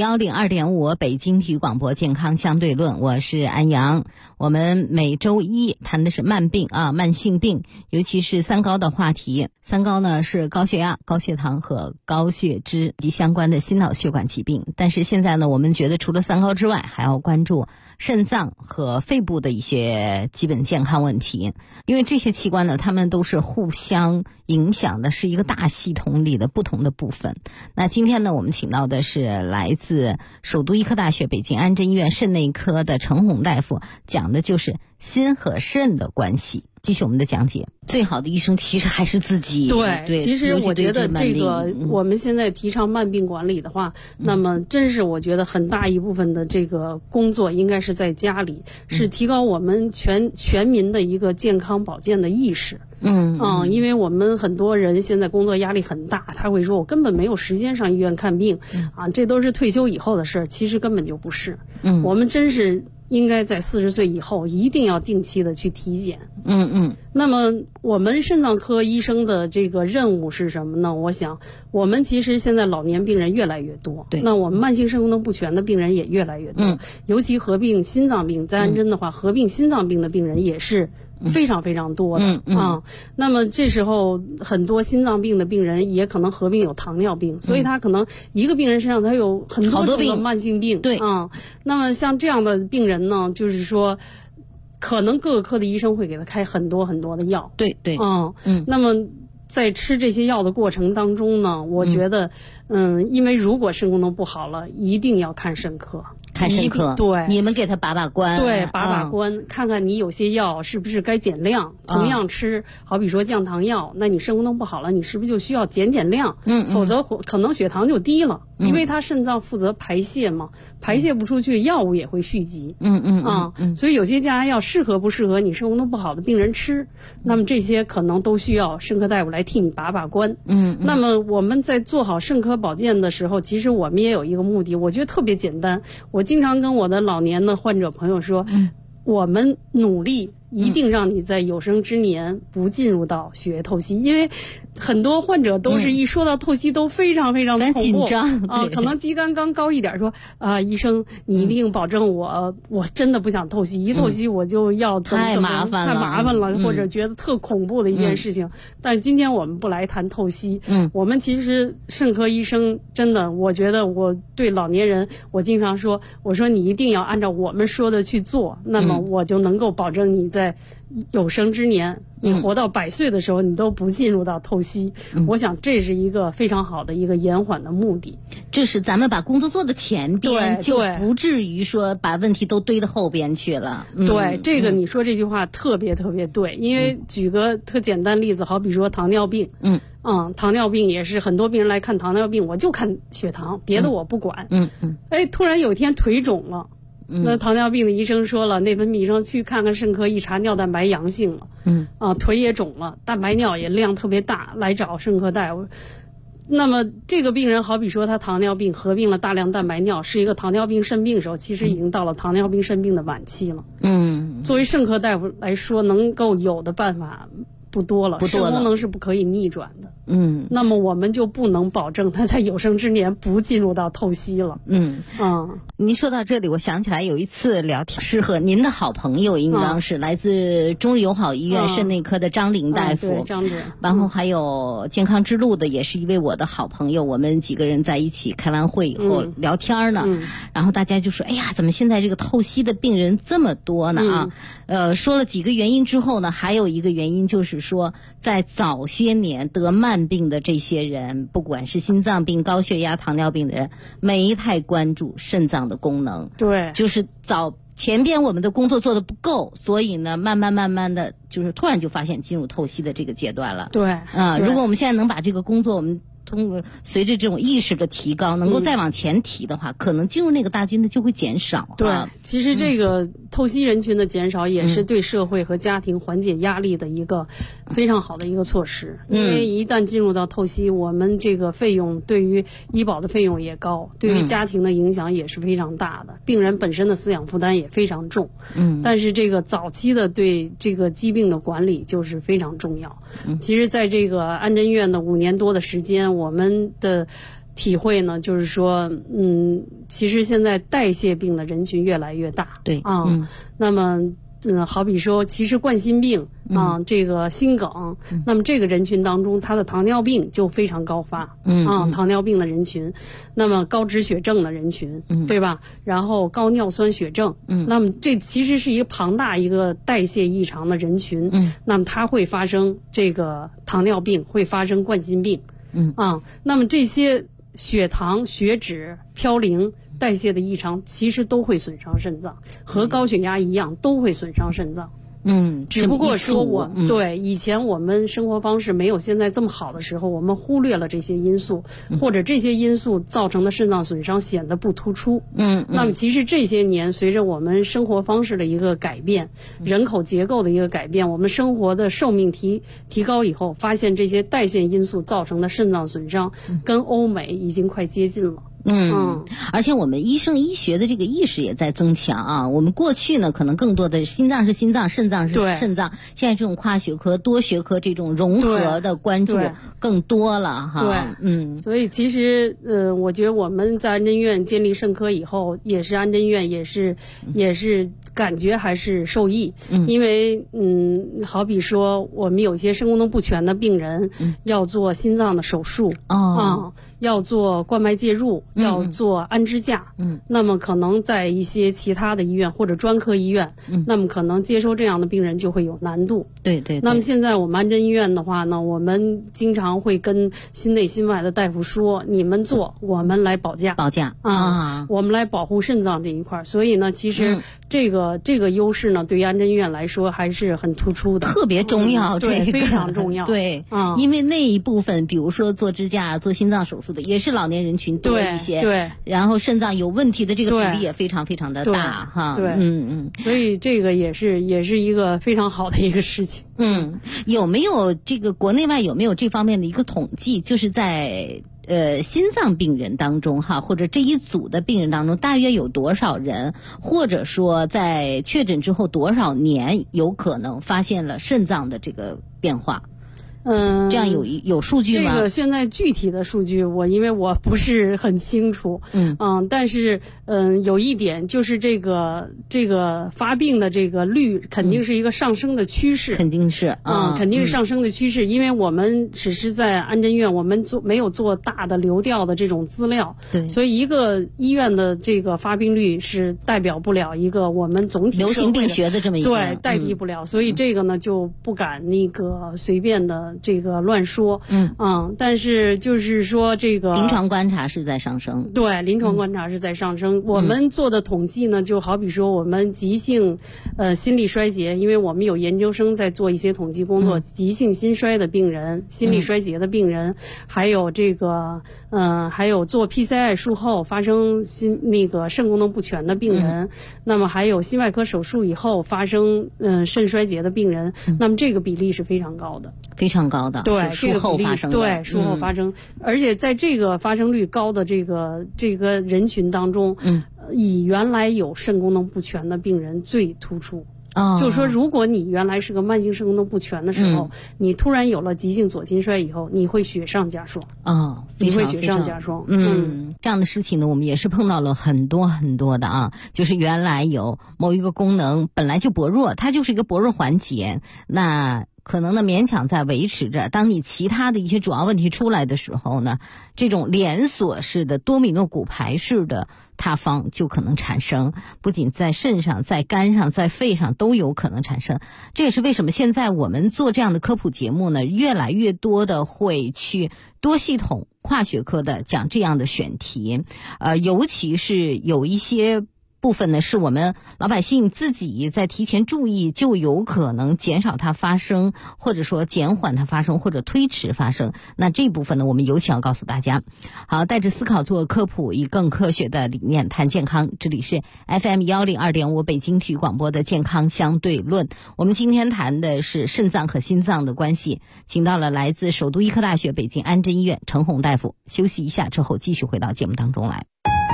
FM102.5 北京体育广播健康相对论，我是安阳。我们每周一谈的是慢病慢性病，尤其是三高的话题。三高呢是高血压、高血糖和高血脂及相关的心脑血管疾病。但是现在呢，我们觉得除了三高之外，还要关注肾脏和肺部的一些基本健康问题，因为这些器官呢，它们都是互相影响的，是一个大系统里的不同的部分。那今天呢，我们请到的是来自首都医科大学北京安贞医院肾内科的程红大夫，讲的就是心和肾的关系。继续我们的讲解。最好的医生其实还是自己。 对，其实我觉得这个我们现在提倡慢病管理的话，那么真是我觉得很大一部分的这个工作应该是在家里，是提高我们全民的一个健康保健的意识。因为我们很多人现在工作压力很大，他会说我根本没有时间上医院看病，这都是退休以后的事儿，其实根本就不是。我们真是应该在40岁以后一定要定期的去体检。那么我们肾脏科医生的这个任务是什么呢？我想我们其实现在老年病人越来越多，那我们慢性肾功能不全的病人也越来越多，尤其合并心脏病，在安贞的话，合并心脏病的病人也是非常非常多的。那么这时候很多心脏病的病人也可能合并有糖尿病，所以他可能一个病人身上他有很多种的慢性病。对，那么像这样的病人呢，就是说可能各个科的医生会给他开很多很多的药。对，那么在吃这些药的过程当中呢，我觉得因为如果肾功能不好了，一定要看肾科。 看肾科，对，你们给他把关， 对，把关，看看你有些药是不是该减量。同样吃，好比说降糖药，那你肾功能不好了，你是不是就需要减量？否则可能血糖就低了，因为它肾脏负责排泄嘛，排泄不出去，药物也会蓄积。所以有些降压药适合不适合你肾功能不好的病人吃，那么这些可能都需要肾科大夫来替你把关。那么我们在做好肾科保健的时候，其实我们也有一个目的，我觉得特别简单。我经常跟我的老年的患者朋友说，我们努力一定让你在有生之年不进入到血液透析，因为很多患者都是一说到透析都非常非常的恐怖，紧张可能肌酐刚高一点，说医生你一定保证我真的不想透析，一透析我就要太麻烦了，或者觉得特恐怖的一件事情。但是今天我们不来谈透析，我们其实肾科医生真的，我觉得我对老年人，我经常说，我说你一定要按照我们说的去做，那么我就能够保证你在有生之年，你活到100岁的时候，你都不进入到透析。我想这是一个非常好的一个延缓的目的。 这是咱们把工作做的前边，就不至于说把问题都堆到后边去了。 对，这个你说这句话特别特别对，因为举个特简单例子，好比说糖尿病。糖尿病也是很多病人来看糖尿病，我就看血糖，别的我不管。突然有一天腿肿了。那糖尿病的医生说了，内分泌医生去看看肾科，一查尿蛋白阳性了，腿也肿了，蛋白尿也量特别大，来找肾科大夫。那么这个病人好比说他糖尿病合并了大量蛋白尿，是一个糖尿病肾病的时候，其实已经到了糖尿病肾病的晚期了。作为肾科大夫来说，能够有的办法不多了，肾功能是不可以逆转的。那么我们就不能保证他在有生之年不进入到透析了。 您说到这里，我想起来有一次聊天，是和您的好朋友，应当是来自中日友好医院肾内科的张玲大夫， 张主任， 然后还有健康之路的，也是一位我的好朋友，我们几个人在一起开完会以后聊天呢，然后大家就说，哎呀，怎么现在这个透析的病人这么多呢说了几个原因之后呢，还有一个原因就是说，在早些年得慢病的这些人，不管是心脏病、高血压、糖尿病的人，没太关注肾脏的功能。对，就是前边我们的工作做得不够，所以呢，慢慢的，就是突然就发现进入透析的这个阶段了。对，如果我们现在能把这个工作我们通过随着这种意识的提高，能够再往前提的话，可能进入那个大军的就会减少。 对，其实这个透析人群的减少也是对社会和家庭缓解压力的一个非常好的一个措施。因为一旦进入到透析，我们这个费用对于医保的费用也高，对于家庭的影响也是非常大的，病人本身的饲养负担也非常重。但是这个早期的对这个疾病的管理就是非常重要。其实在这个安贞医院的5年多的时间，我们的体会呢，就是说，其实现在代谢病的人群越来越大。 对那么好比说，其实冠心病这个心梗，那么这个人群当中，他的糖尿病就非常高发。糖尿病的人群，那么高脂血症的人群，对吧？然后高尿酸血症，那么这其实是一个庞大一个代谢异常的人群。那么它会发生这个糖尿病，会发生冠心病。那么这些血糖、血脂飘零、代谢的异常，其实都会损伤肾脏，和高血压一样，都会损伤肾脏。只不过说对以前我们生活方式没有现在这么好的时候，我们忽略了这些因素，或者这些因素造成的肾脏损伤显得不突出。那么其实这些年随着我们生活方式的一个改变，人口结构的一个改变，我们生活的寿命提高以后，发现这些代谢因素造成的肾脏损伤跟欧美已经快接近了。 而且我们医生医学的这个意识也在增强啊。我们过去呢，可能更多的心脏是心脏，肾脏是肾脏，现在这种跨学科、多学科这种融合的关注更多了哈。 所以其实我觉得我们在安贞医院建立肾科以后，也是安贞医院也是感觉还是受益。因为好比说我们有些肾功能不全的病人要做心脏的手术要做冠脉介入，要做安支架。那么可能在一些其他的医院或者专科医院，那么可能接收这样的病人就会有难度。 对。 那么现在我们安贞医院的话呢，我们经常会跟心内心外的大夫说，你们做，我们来保驾我们来保护肾脏这一块。所以呢，其实这个优势呢，对于安贞医院来说还是很突出的， 特别重要。 对，非常重要。 对，因为那一部分，比如说做支架、做心脏手术的，也是老年人群多一些。 对， 然后肾脏有问题的这个比例也非常非常的大哈。 对，所以这个也是一个非常好的一个事情。 有没有这个国内外有没有这方面的一个统计？就是在心脏病人当中哈，或者这一组的病人当中，大约有多少人，或者说在确诊之后多少年有可能发现了肾脏的这个变化？这样有数据吗？ 这个现在具体的数据因为我不是很清楚。但是有一点就是这个发病的这个率肯定是一个上升的趋势。 肯定是肯定是上升的趋势。因为我们只是在安贞医院，我们没有做大的流调的这种资料。 对， 所以一个医院的这个发病率是代表不了一个我们总体流行病学的这么一个， 对，代替不了。所以这个呢就不敢随便的这个乱说。但是就是说这个临床观察是在上升。 对，临床观察是在上升。我们做的统计呢，就好比说我们急性心力衰竭，因为我们有研究生在做一些统计工作，急性心衰的病人、心力衰竭的病人，还有这个还有做 PCI 术后发生肾功能不全的病人，那么还有心外科手术以后发生肾衰竭的病人，那么这个比例是非常高的。 非常高的。 对， 术后发生的。 对，术后发生。而且在这个发生率高的这个人群当中，以原来有肾功能不全的病人最突出。就是说如果你原来是个慢性肾功能不全的时候，你突然有了急性左心衰以后，你会雪上加霜。你会雪上加霜。 这样的事情呢，我们也是碰到了很多很多的啊。就是原来有某一个功能本来就薄弱，它就是一个薄弱环节，那可能呢勉强在维持着，当你其他的一些主要问题出来的时候呢，这种连锁式的多米诺骨牌式的塌方就可能产生，不仅在肾上、在肝上、在肺上都有可能产生。这也是为什么现在我们做这样的科普节目呢，越来越多的会去多系统跨学科的讲这样的选题。尤其是有一些部分呢，是我们老百姓自己在提前注意，就有可能减少它发生，或者说减缓它发生，或者推迟发生。那这部分呢，我们尤其要告诉大家。好，带着思考做科普，以更科学的理念谈健康。这里是 FM102.5 北京体育广播的健康相对论。我们今天谈的是肾脏和心脏的关系，请到了来自首都医科大学北京安贞医院陈红大夫。休息一下之后，继续回到节目当中来。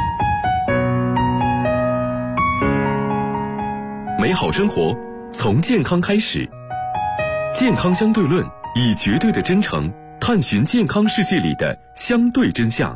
美好生活从健康开始，健康相对论以绝对的真诚探寻健康世界里的相对真相。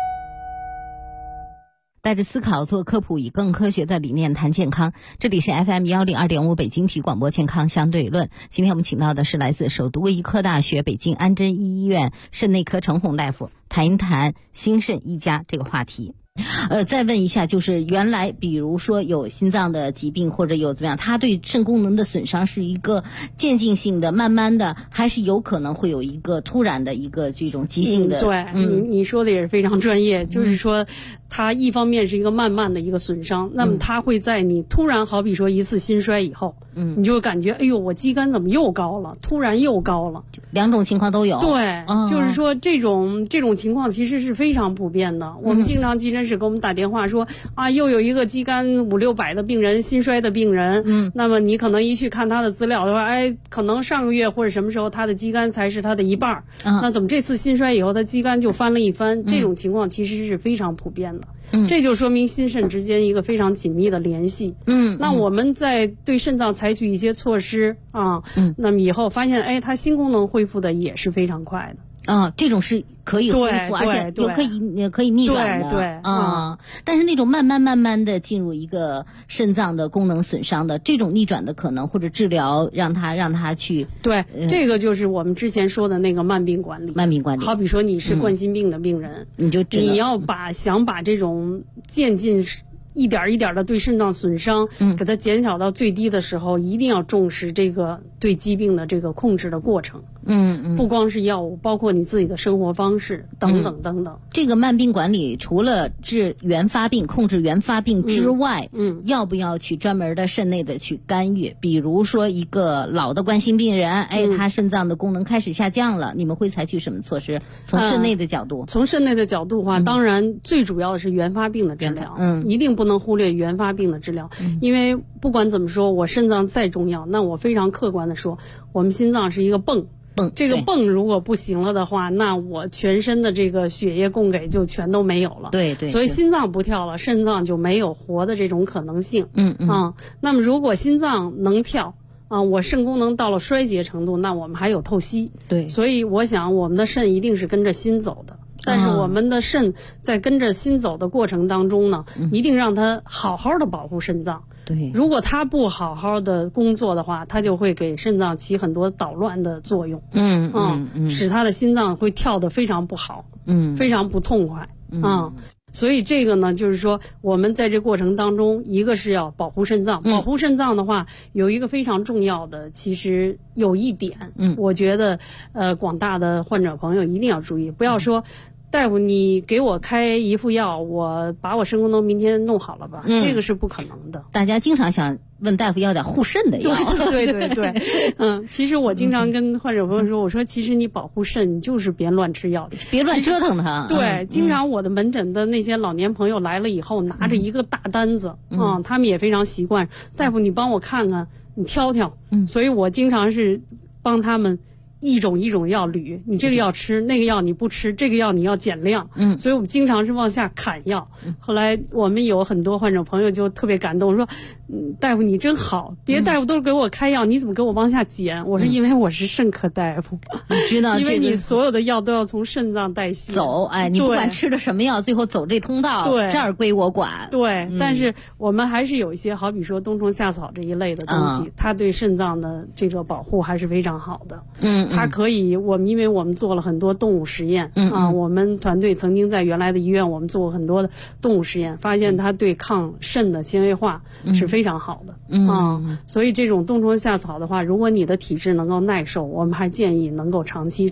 带着思考做科普，以更科学的理念谈健康。这里是 FM102.5 北京体育广播健康相对论。今天我们请到的是来自首都医科大学北京安贞医院肾内科陈红大夫，谈一谈心肾一家这个话题。再问一下，就是原来比如说有心脏的疾病或者有怎么样，它对肾功能的损伤是一个渐进性的、慢慢的，还是有可能会有一个突然的一个这种急性的？ 对，你说的也是非常专业，就是说它一方面是一个慢慢的一个损伤，那么它会在你突然好比说一次心衰以后，你就会感觉哎呦，我肌酐怎么又高了，突然又高了， 两种情况都有。 对，就是说这种情况其实是非常普遍的。我们经常急诊室给我们打电话说啊，又有一个肌酐500-600的病人，心衰的病人，那么你可能一去看他的资料的话，哎，可能上个月或者什么时候他的肌酐才是他的一半，那怎么这次心衰以后他肌酐就翻了一番？这种情况其实是非常普遍的。这就说明心肾之间一个非常紧密的联系。那我们在对肾脏采取一些措施啊，那么以后发现，哎，它心功能恢复的也是非常快的。这种是可以恢复，而且也可以逆转的。对，但是那种慢慢的进入一个肾脏的功能损伤的这种逆转的可能，或者治疗让它去。对，这个就是我们之前说的那个慢病管理。好比说你是冠心病的病人，你要想把这种渐进一点一点的对肾脏损伤给它减小到最低的时候，一定要重视这个对疾病的这个控制的过程。不光是药物，包括你自己的生活方式等等等等。这个慢病管理除了治原发病、控制原发病之外，要不要去专门的肾内的去干预？比如说一个老的冠心病人，他肾脏的功能开始下降了，你们会采取什么措施？从肾内的角度，从肾内的角度的话，当然最主要的是原发病的治疗，一定不能忽略原发病的治疗，因为不管怎么说，我肾脏再重要，那我非常客观的说，我们心脏是一个泵，这个泵如果不行了的话，那我全身的这个血液供给就全都没有了。对，所以心脏不跳了，肾脏就没有活的这种可能性。那么如果心脏能跳我肾功能到了衰竭程度，那我们还有透析。对，所以我想我们的肾一定是跟着心走的。但是我们的肾在跟着心走的过程当中呢，一定让它好好的保护肾脏。对，如果它不好好的工作的话，它就会给肾脏起很多捣乱的作用。使它的心脏会跳得非常不好，非常不痛快。所以这个呢，就是说我们在这过程当中，一个是要保护肾脏，保护肾脏的话，有一个非常重要的，其实有一点，我觉得广大的患者朋友一定要注意，不要说大夫你给我开一副药，我把我肾功能明天弄好了吧，这个是不可能的。大家经常想问大夫要点护肾的药。对，其实我经常跟患者朋友说，我说其实你保护肾，你就是别乱吃药，别乱折腾它。对，经常我的门诊的那些老年朋友来了以后，拿着一个大单子，他们也非常习惯，大夫你帮我看看，你挑挑。所以我经常是帮他们一种药捋，你这个药吃，那个药你不吃，这个药你要减量。所以我们经常是往下砍药。后来我们有很多患者朋友就特别感动，说大夫你真好，别的大夫都是给我开药，你怎么给我往下减？我说因为我是肾科大夫，你知道，因为你所有的药都要从肾脏代谢走，你不管吃的什么药，最后走这通道，这儿归我管。对，但是我们还是有一些，好比说冬虫夏草这一类的东西，它对肾脏的这个保护还是非常好的。它可以，因为我们做了很多动物实验我们团队曾经在原来的医院，我们做过很多的动物实验，发现它对抗肾的纤维化是非常好的。所以这种冬虫夏草的话，如果你的体质能够耐受，我们还建议能够长期吃。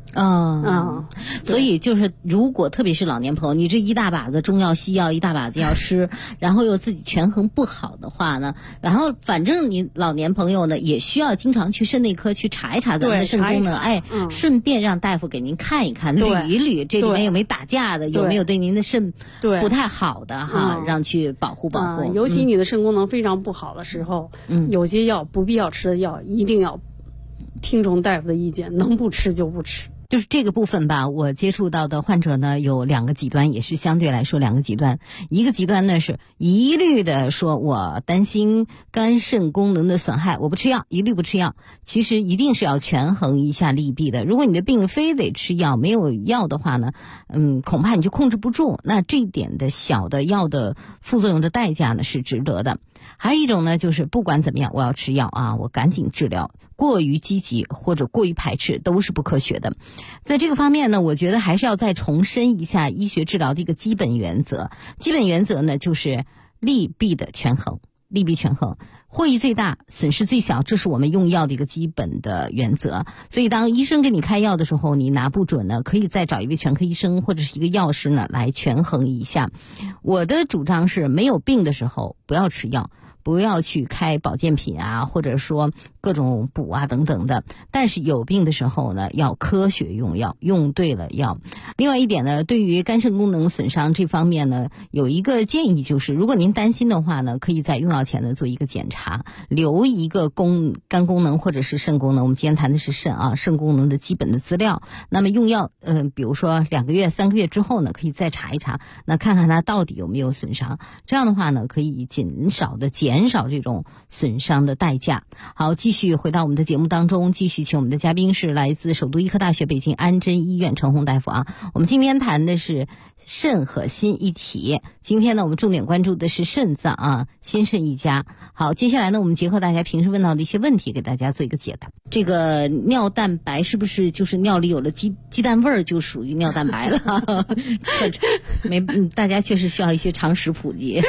所以就是如果特别是老年朋友，你这一大把子中药西药一大把子药吃，然后又自己权衡不好的话呢，然后反正你老年朋友呢也需要经常去肾内科去查一查咱们的肾功能，顺便让大夫给您看一看，捋一捋这里面有没有打架的，有没有对您的肾不太好的哈，让去保护保护。 尤其你的肾功能非常不好的时候，有些药不必要吃的药一定要听从大夫的意见，能不吃就不吃。 就是这个部分吧，我接触到的患者呢有2个极端，也是相对来说2个极端。一个极端呢是一律的说我担心肝肾功能的损害，我不吃药，一律不吃药。其实一定是要权衡一下利弊的。如果你的病非得吃药，没有药的话呢，恐怕你就控制不住。那这一点的小的药的副作用的代价呢是值得的。还有一种呢就是不管怎么样我要吃药啊，我赶紧治疗，过于积极或者过于排斥都是不科学的。在这个方面呢，我觉得还是要再重申一下医学治疗的一个基本原则。基本原则呢就是利弊的权衡，利弊权衡，获益最大，损失最小，这是我们用药的一个基本的原则。所以当医生给你开药的时候，你拿不准呢，可以再找一位全科医生或者是一个药师呢来权衡一下。我的主张是没有病的时候不要吃药，不要去开保健品啊，或者说各种补啊等等的。但是有病的时候呢，要科学用药，用对了药。另外一点呢，对于肝肾功能损伤这方面呢，有一个建议就是，如果您担心的话呢，可以在用药前呢做一个检查，留一个肝功能或者是肾功能，我们今天谈的是肾啊，肾功能的基本的资料。那么用药比如说2个月3个月之后呢，可以再查一查，那看看它到底有没有损伤。这样的话呢，可以减少这种损伤的代价。好，继续回到我们的节目当中，继续请我们的嘉宾是来自首都医科大学北京安贞医院陈红大夫啊。我们今天谈的是肾和心一体，今天呢我们重点关注的是肾脏啊，心肾一家。好，接下来呢我们结合大家平时问到的一些问题，给大家做一个解答。这个尿蛋白是不是就是尿里有了鸡蛋味儿就属于尿蛋白了？大家确实需要一些常识普及。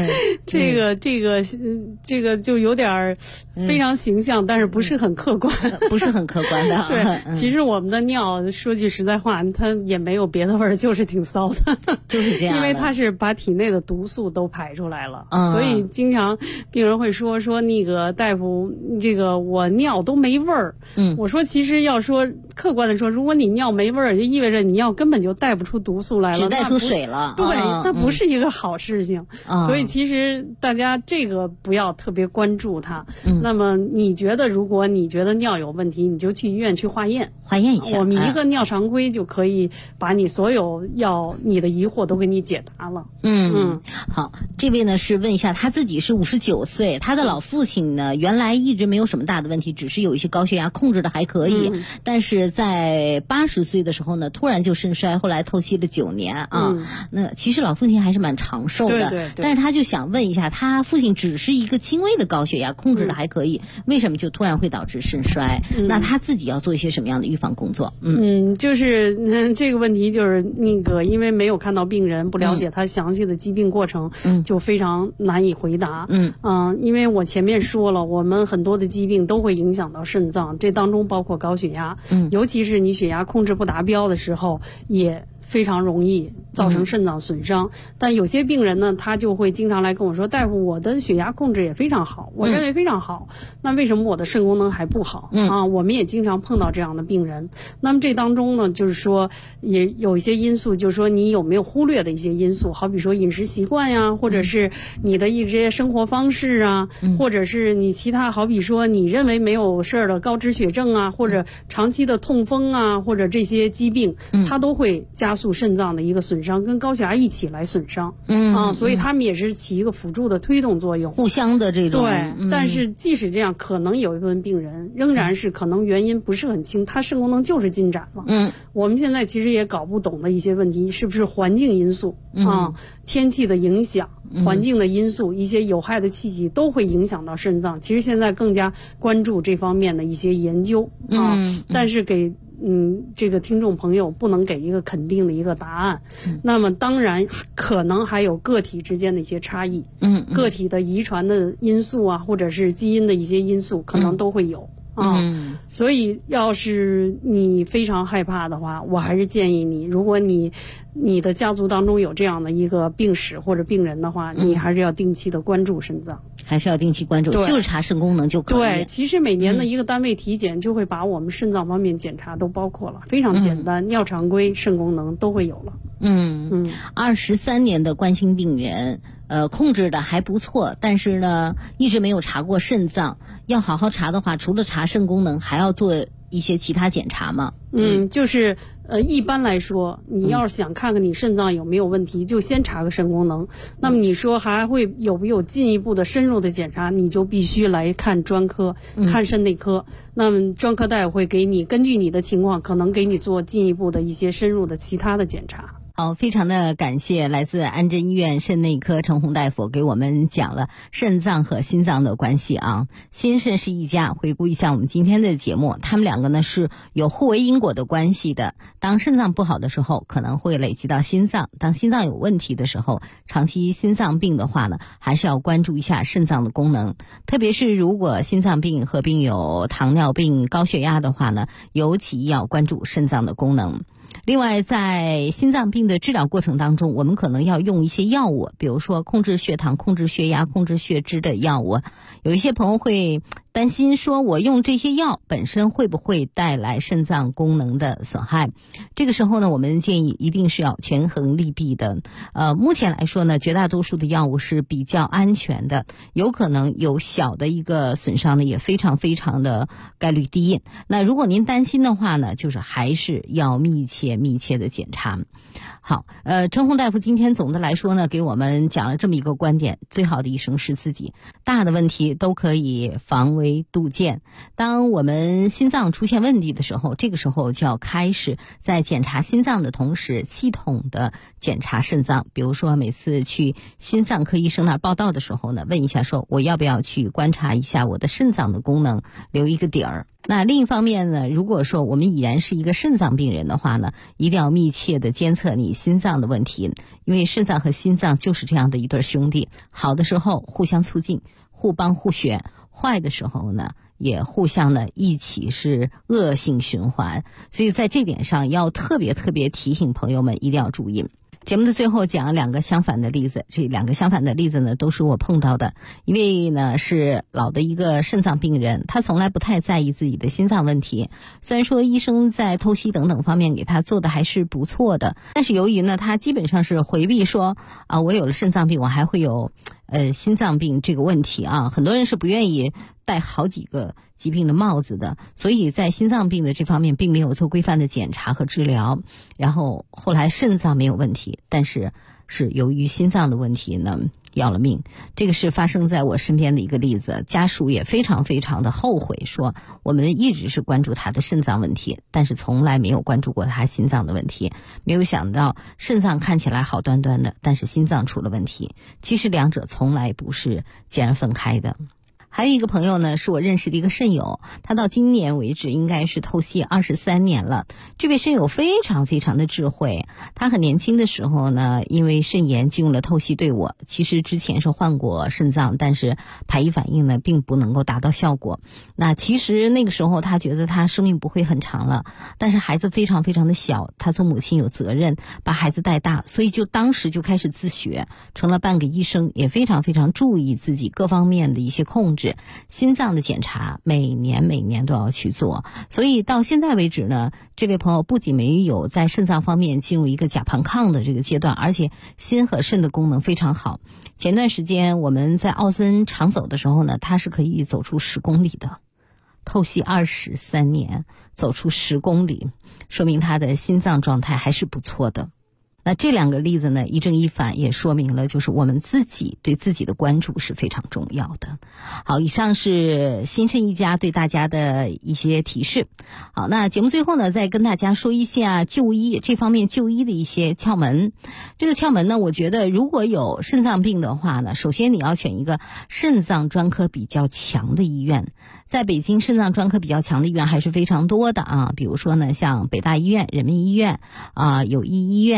这个就有点非常形象，但是不是很客观， 不是很客观的。 对，其实我们的尿说句实在话，它也没有别的味儿，就是挺骚的， 就是这样。 因为它是把体内的毒素都排出来了，所以经常病人会说那个大夫，这个我尿都没味儿。我说其实要说客观的说，如果你尿没味儿，就意味着你尿根本就带不出毒素来了， 只带出水了。 对，那不是一个好事情。所以其实大家这个不要特别关注它。那么你觉得，如果你觉得尿有问题，你就去医院去化验一下。 我们一个尿常规就可以把你所有你的疑惑都给你解答了。 好，这位呢是问一下，他自己是59岁，他的老父亲呢原来一直没有什么大的问题，只是有一些高血压控制的还可以，但是在80岁的时候呢突然就肾衰，后来透析了9年啊。那其实老父亲还是蛮长寿的， 对， 但是他就想问一下，他父亲只是一个轻微的高血压控制的还可以，为什么就突然会导致肾衰？那他自己要做一些什么样的预防工作？ 就是这个问题就是因为没有看到病人，不了解他详细的疾病过程，就非常难以回答。因为我前面说了，我们很多的疾病都会影响到肾脏，这当中包括高血压，尤其是你血压控制不达标的时候，也非常容易造成肾脏损伤。但有些病人呢，他就会经常来跟我说，大夫，我的血压控制也非常好，我认为非常好，那为什么我的肾功能还不好？我们也经常碰到这样的病人。那么这当中呢，就是说也有一些因素，就是说你有没有忽略的一些因素，好比说饮食习惯呀，或者是你的一些生活方式啊，或者是你其他，好比说你认为没有事儿的高脂血症啊，或者长期的痛风啊，或者这些疾病，它都会加速肾脏的一个损伤，跟高血压一起来损伤。所以他们也是起一个辅助的推动作用， 互相的这种。 对，但是即使这样，可能有一部分病人仍然是可能原因不是很轻，他肾功能就是进展了。我们现在其实也搞不懂的一些问题，是不是环境因素天气的影响，环境的因素，一些有害的气体都会影响到肾脏。其实现在更加关注这方面的一些研究但是给这个听众朋友不能给一个肯定的一个答案。那么当然可能还有个体之间的一些差异，个体的遗传的因素啊，或者是基因的一些因素可能都会有。 所以要是你非常害怕的话，我还是建议你，如果你的家族当中有这样的一个病史或者病人的话，你还是要定期的关注肾脏， 还是要定期关注，就是查肾功能就可以。 对，其实每年的一个单位体检就会把我们肾脏方面检查都包括了，非常简单，尿常规、肾功能都会有了。 23年的冠心病人，控制的还不错，但是呢，一直没有查过肾脏。要好好查的话，除了查肾功能，还要做一些其他检查吗？ 就是一般来说，你要是想看看你肾脏有没有问题，就先查个肾功能。那么你说还会有没有进一步的深入的检查，你就必须来看专科，看肾内科。那么专科大夫会给你根据你的情况，可能给你做进一步的一些深入的其他的检查。 好，非常的感谢来自安贞医院肾内科陈红大夫给我们讲了肾脏和心脏的关系啊。心肾是一家，回顾一下我们今天的节目，他们两个呢是有互为因果的关系的。当肾脏不好的时候，可能会累积到心脏；当心脏有问题的时候，长期心脏病的话呢，还是要关注一下肾脏的功能。特别是如果心脏病合并有糖尿病、高血压的话呢，尤其要关注肾脏的功能。另外，在心脏病的治疗过程当中，我们可能要用一些药物，比如说控制血糖、控制血压、控制血脂的药物。有一些朋友会担心说，我用这些药本身会不会带来肾脏功能的损害？这个时候呢，我们建议一定是要权衡利弊的。目前来说呢，绝大多数的药物是比较安全的，有可能有小的一个损伤呢，也非常非常的概率低。那如果您担心的话呢，就是还是要密切的检查。好，陈红大夫今天总的来说呢，给我们讲了这么一个观点：最好的医生是自己，大的问题都可以防微杜渐。当我们心脏出现问题的时候，这个时候就要开始在检查心脏的同时，系统的检查肾脏。比如说，每次去心脏科医生那儿报到的时候呢，问一下说，我要不要去观察一下我的肾脏的功能，留一个底儿。那另一方面呢，如果说我们已然是一个肾脏病人的话呢，一定要密切的监测你心脏的问题，因为肾脏和心脏就是这样的一对兄弟，好的时候互相促进，互帮互选，坏的时候呢，也互相呢一起是恶性循环。所以在这点上要特别提醒朋友们一定要注意。节目的最后讲两个相反的例子，这两个相反的例子呢都是我碰到的。一位呢是老的一个肾脏病人，他从来不太在意自己的心脏问题，虽然说医生在透析等等方面给他做的还是不错的，但是由于呢他基本上是回避说我有了肾脏病我还会有心脏病这个问题啊，很多人是不愿意戴好几个疾病的帽子的，所以在心脏病的这方面并没有做规范的检查和治疗，然后后来肾脏没有问题，但是是由于心脏的问题呢要了命。这个是发生在我身边的一个例子，家属也非常的后悔，说我们一直是关注他的肾脏问题，但是从来没有关注过他心脏的问题，没有想到肾脏看起来好端端的，但是心脏出了问题，其实两者从来不是截然分开的。还有一个朋友呢，是我认识的一个肾友，他到今年为止应该是透析23年了。这位肾友非常的智慧，他很年轻的时候呢，因为肾炎进入了透析队伍，其实之前是换过肾脏，但是排异反应呢并不能够达到效果。那其实那个时候他觉得他生命不会很长了，但是孩子非常的小，他做母亲有责任把孩子带大，所以当时就开始自学，成了半个医生，也非常注意自己各方面的一些控制。心脏的检查每年都要去做，所以到现在为止呢，这位朋友不仅没有在肾脏方面进入一个甲盘亢的这个阶段，而且心和肾的功能非常好。前段时间我们在奥森长走的时候呢，他是可以走出10公里的，透析23年走出10公里，说明他的心脏状态还是不错的。那这两个例子呢，一正一反，也说明了就是我们自己对自己的关注是非常重要的。好，以上是心肾一家对大家的一些提示。好，那节目最后呢，再跟大家说一下就医这方面就医的一些窍门。这个窍门呢，我觉得如果有肾脏病的话呢，首先你要选一个肾脏专科比较强的医院。在北京肾脏专科比较强的医院还是非常多的啊，比如说呢，像北大医院、人民医院友谊医院、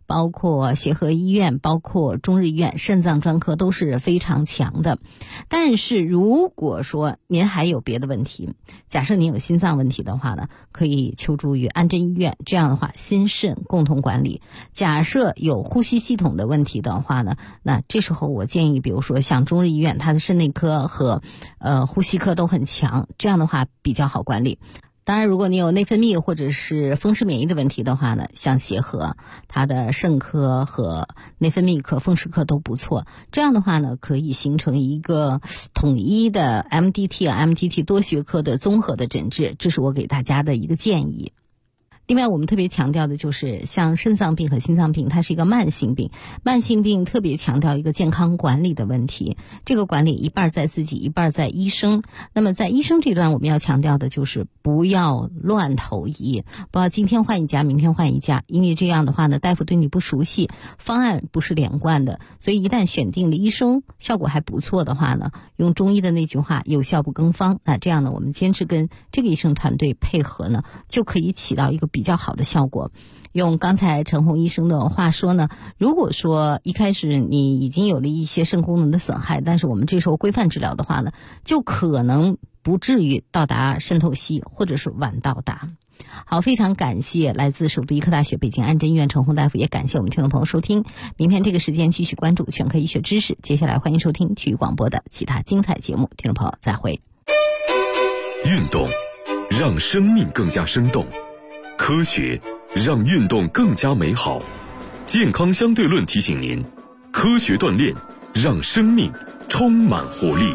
包括协和医院，包括中日医院，肾脏专科都是非常强的。但是如果说您还有别的问题，假设您有心脏问题的话呢，可以求助于安贞医院，这样的话心肾共同管理。假设有呼吸系统的问题的话呢，那这时候我建议比如说像中日医院，它的肾内科和呼吸科都很强，这样的话比较好管理。当然如果你有内分泌或者是风湿免疫的问题的话呢，像协和它的肾科和内分泌科、风湿科都不错，这样的话呢可以形成一个统一的 MDT 多学科的综合的诊治，这是我给大家的一个建议。另外我们特别强调的就是像肾脏病和心脏病，它是一个慢性病，慢性病特别强调一个健康管理的问题，这个管理一半在自己，一半在医生。那么在医生这段我们要强调的就是不要乱投医，不要今天换一家明天换一家，因为这样的话呢大夫对你不熟悉，方案不是连贯的，所以一旦选定了医生效果还不错的话呢，用中医的那句话有效不更方，那这样呢我们坚持跟这个医生团队配合呢，就可以起到一个比较好的效果。用刚才陈红医生的话说呢，如果说一开始你已经有了一些肾功能的损害，但是我们这时候规范治疗的话呢，就可能不至于到达肾透析，或者是晚到达。好，非常感谢来自首都医科大学北京安贞医院陈红大夫，也感谢我们听众朋友收听。明天这个时间继续关注全科医学知识，接下来欢迎收听体育广播的其他精彩节目，听众朋友再会。 运动让生命更加生动，科学让运动更加美好。健康相对论提醒您，科学锻炼让生命充满活力。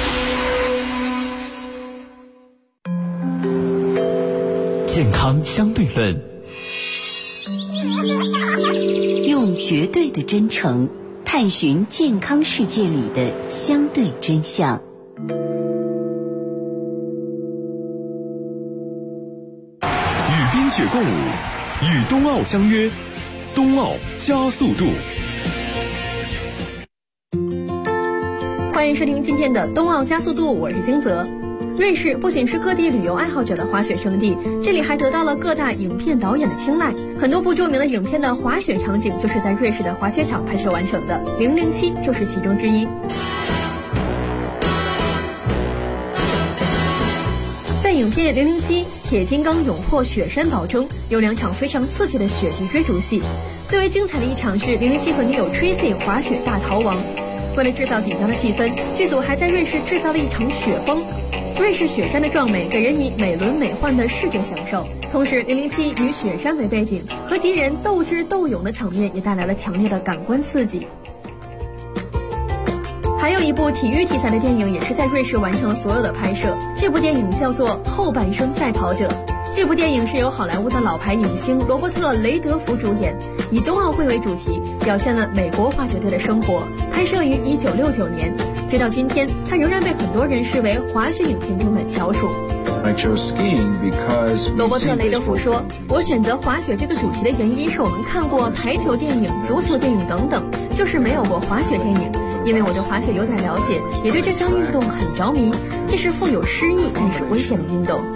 健康相对论， 用绝对的真诚探寻健康世界里的相对真相。 与冰雪共舞，与冬奥相约，冬奥加速度。 欢迎收听今天的冬奥加速度，我是金泽。瑞士不仅是各地旅游爱好者的滑雪胜地，这里还得到了各大影片导演的青睐。很多部著名的影片的滑雪场景就是在瑞士的滑雪场拍摄完成的，《007》就是其中之一。在影片《007：铁金刚勇破雪山堡》中，有2场非常刺激的雪地追逐戏。最为精彩的一场是007和女友 Tracy 滑雪大逃亡。为了制造紧张的气氛，剧组还在瑞士制造了一场雪崩。瑞士雪山的壮美给人以美轮美奂的视觉享受，同时007以雪山为背景，和敌人斗智斗勇的场面也带来了强烈的感官刺激。还有一部体育题材的电影也是在瑞士完成了所有的拍摄，这部电影叫做《后半生赛跑者》。这部电影是由好莱坞的老牌影星罗伯特·雷德福主演，以冬奥会为主题，表现了美国滑雪队的生活，拍摄于1969年。直到今天，它仍然被很多人视为滑雪影片中的翘楚。罗伯特·雷德福说，我选择滑雪这个主题的原因是我们看过排球电影、足球电影等等，就是没有过滑雪电影。因为我对滑雪有点了解，也对这项运动很着迷，这是富有诗意但是危险的运动。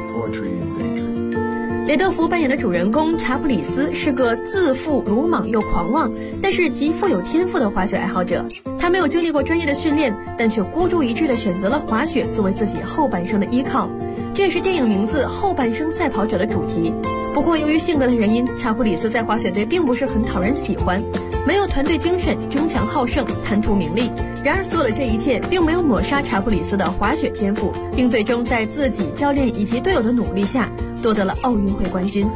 雷德福扮演的主人公查普里斯是个自负、鲁莽又狂妄，但是极富有天赋的滑雪爱好者。他没有经历过专业的训练，但却孤注一掷地选择了滑雪作为自己后半生的依靠。这也是电影名字《后半生赛跑者》的主题。不过由于性格的原因，查普里斯在滑雪队并不是很讨人喜欢，没有团队精神，争强好胜，贪图名利。然而所有的这一切并没有抹杀查普里斯的滑雪天赋，并最终在自己、教练以及队友的努力下夺得了奥运会冠军。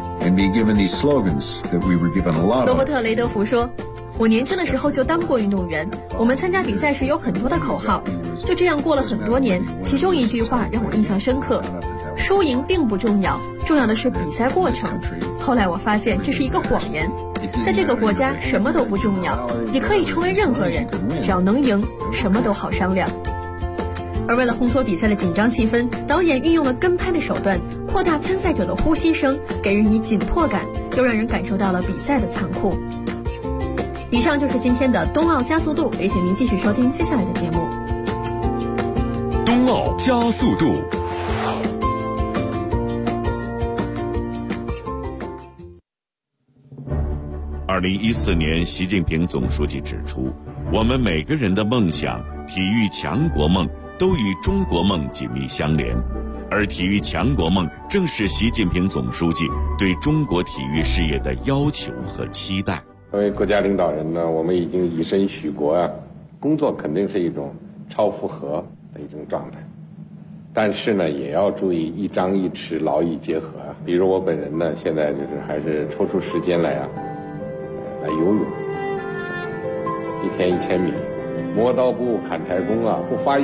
罗伯特·雷德福说，我年轻的时候就当过运动员，我们参加比赛时有很多的口号，就这样过了很多年，其中一句话让我印象深刻，输赢并不重要，重要的是比赛过程。后来我发现这是一个谎言，在这个国家什么都不重要，你可以成为任何人，只要能赢，什么都好商量。而为了烘托比赛的紧张气氛，导演运用了跟拍的手段，扩大参赛者的呼吸声，给人以紧迫感，又让人感受到了比赛的残酷。以上就是今天的冬奥加速度，也请您继续收听接下来的节目。 冬奥加速度。 2014年，习近平总书记指出，我们每个人的梦想、体育强国梦都与中国梦紧密相连，而体育强国梦正是习近平总书记对中国体育事业的要求和期待。 作为国家领导人呢，我们已经以身许国啊，工作肯定是一种超负荷的一种状态，但是呢，也要注意一张一弛，劳逸结合啊。比如我本人呢，现在就是还是抽出时间来游泳，1天1000米，磨刀不误砍柴工啊，不发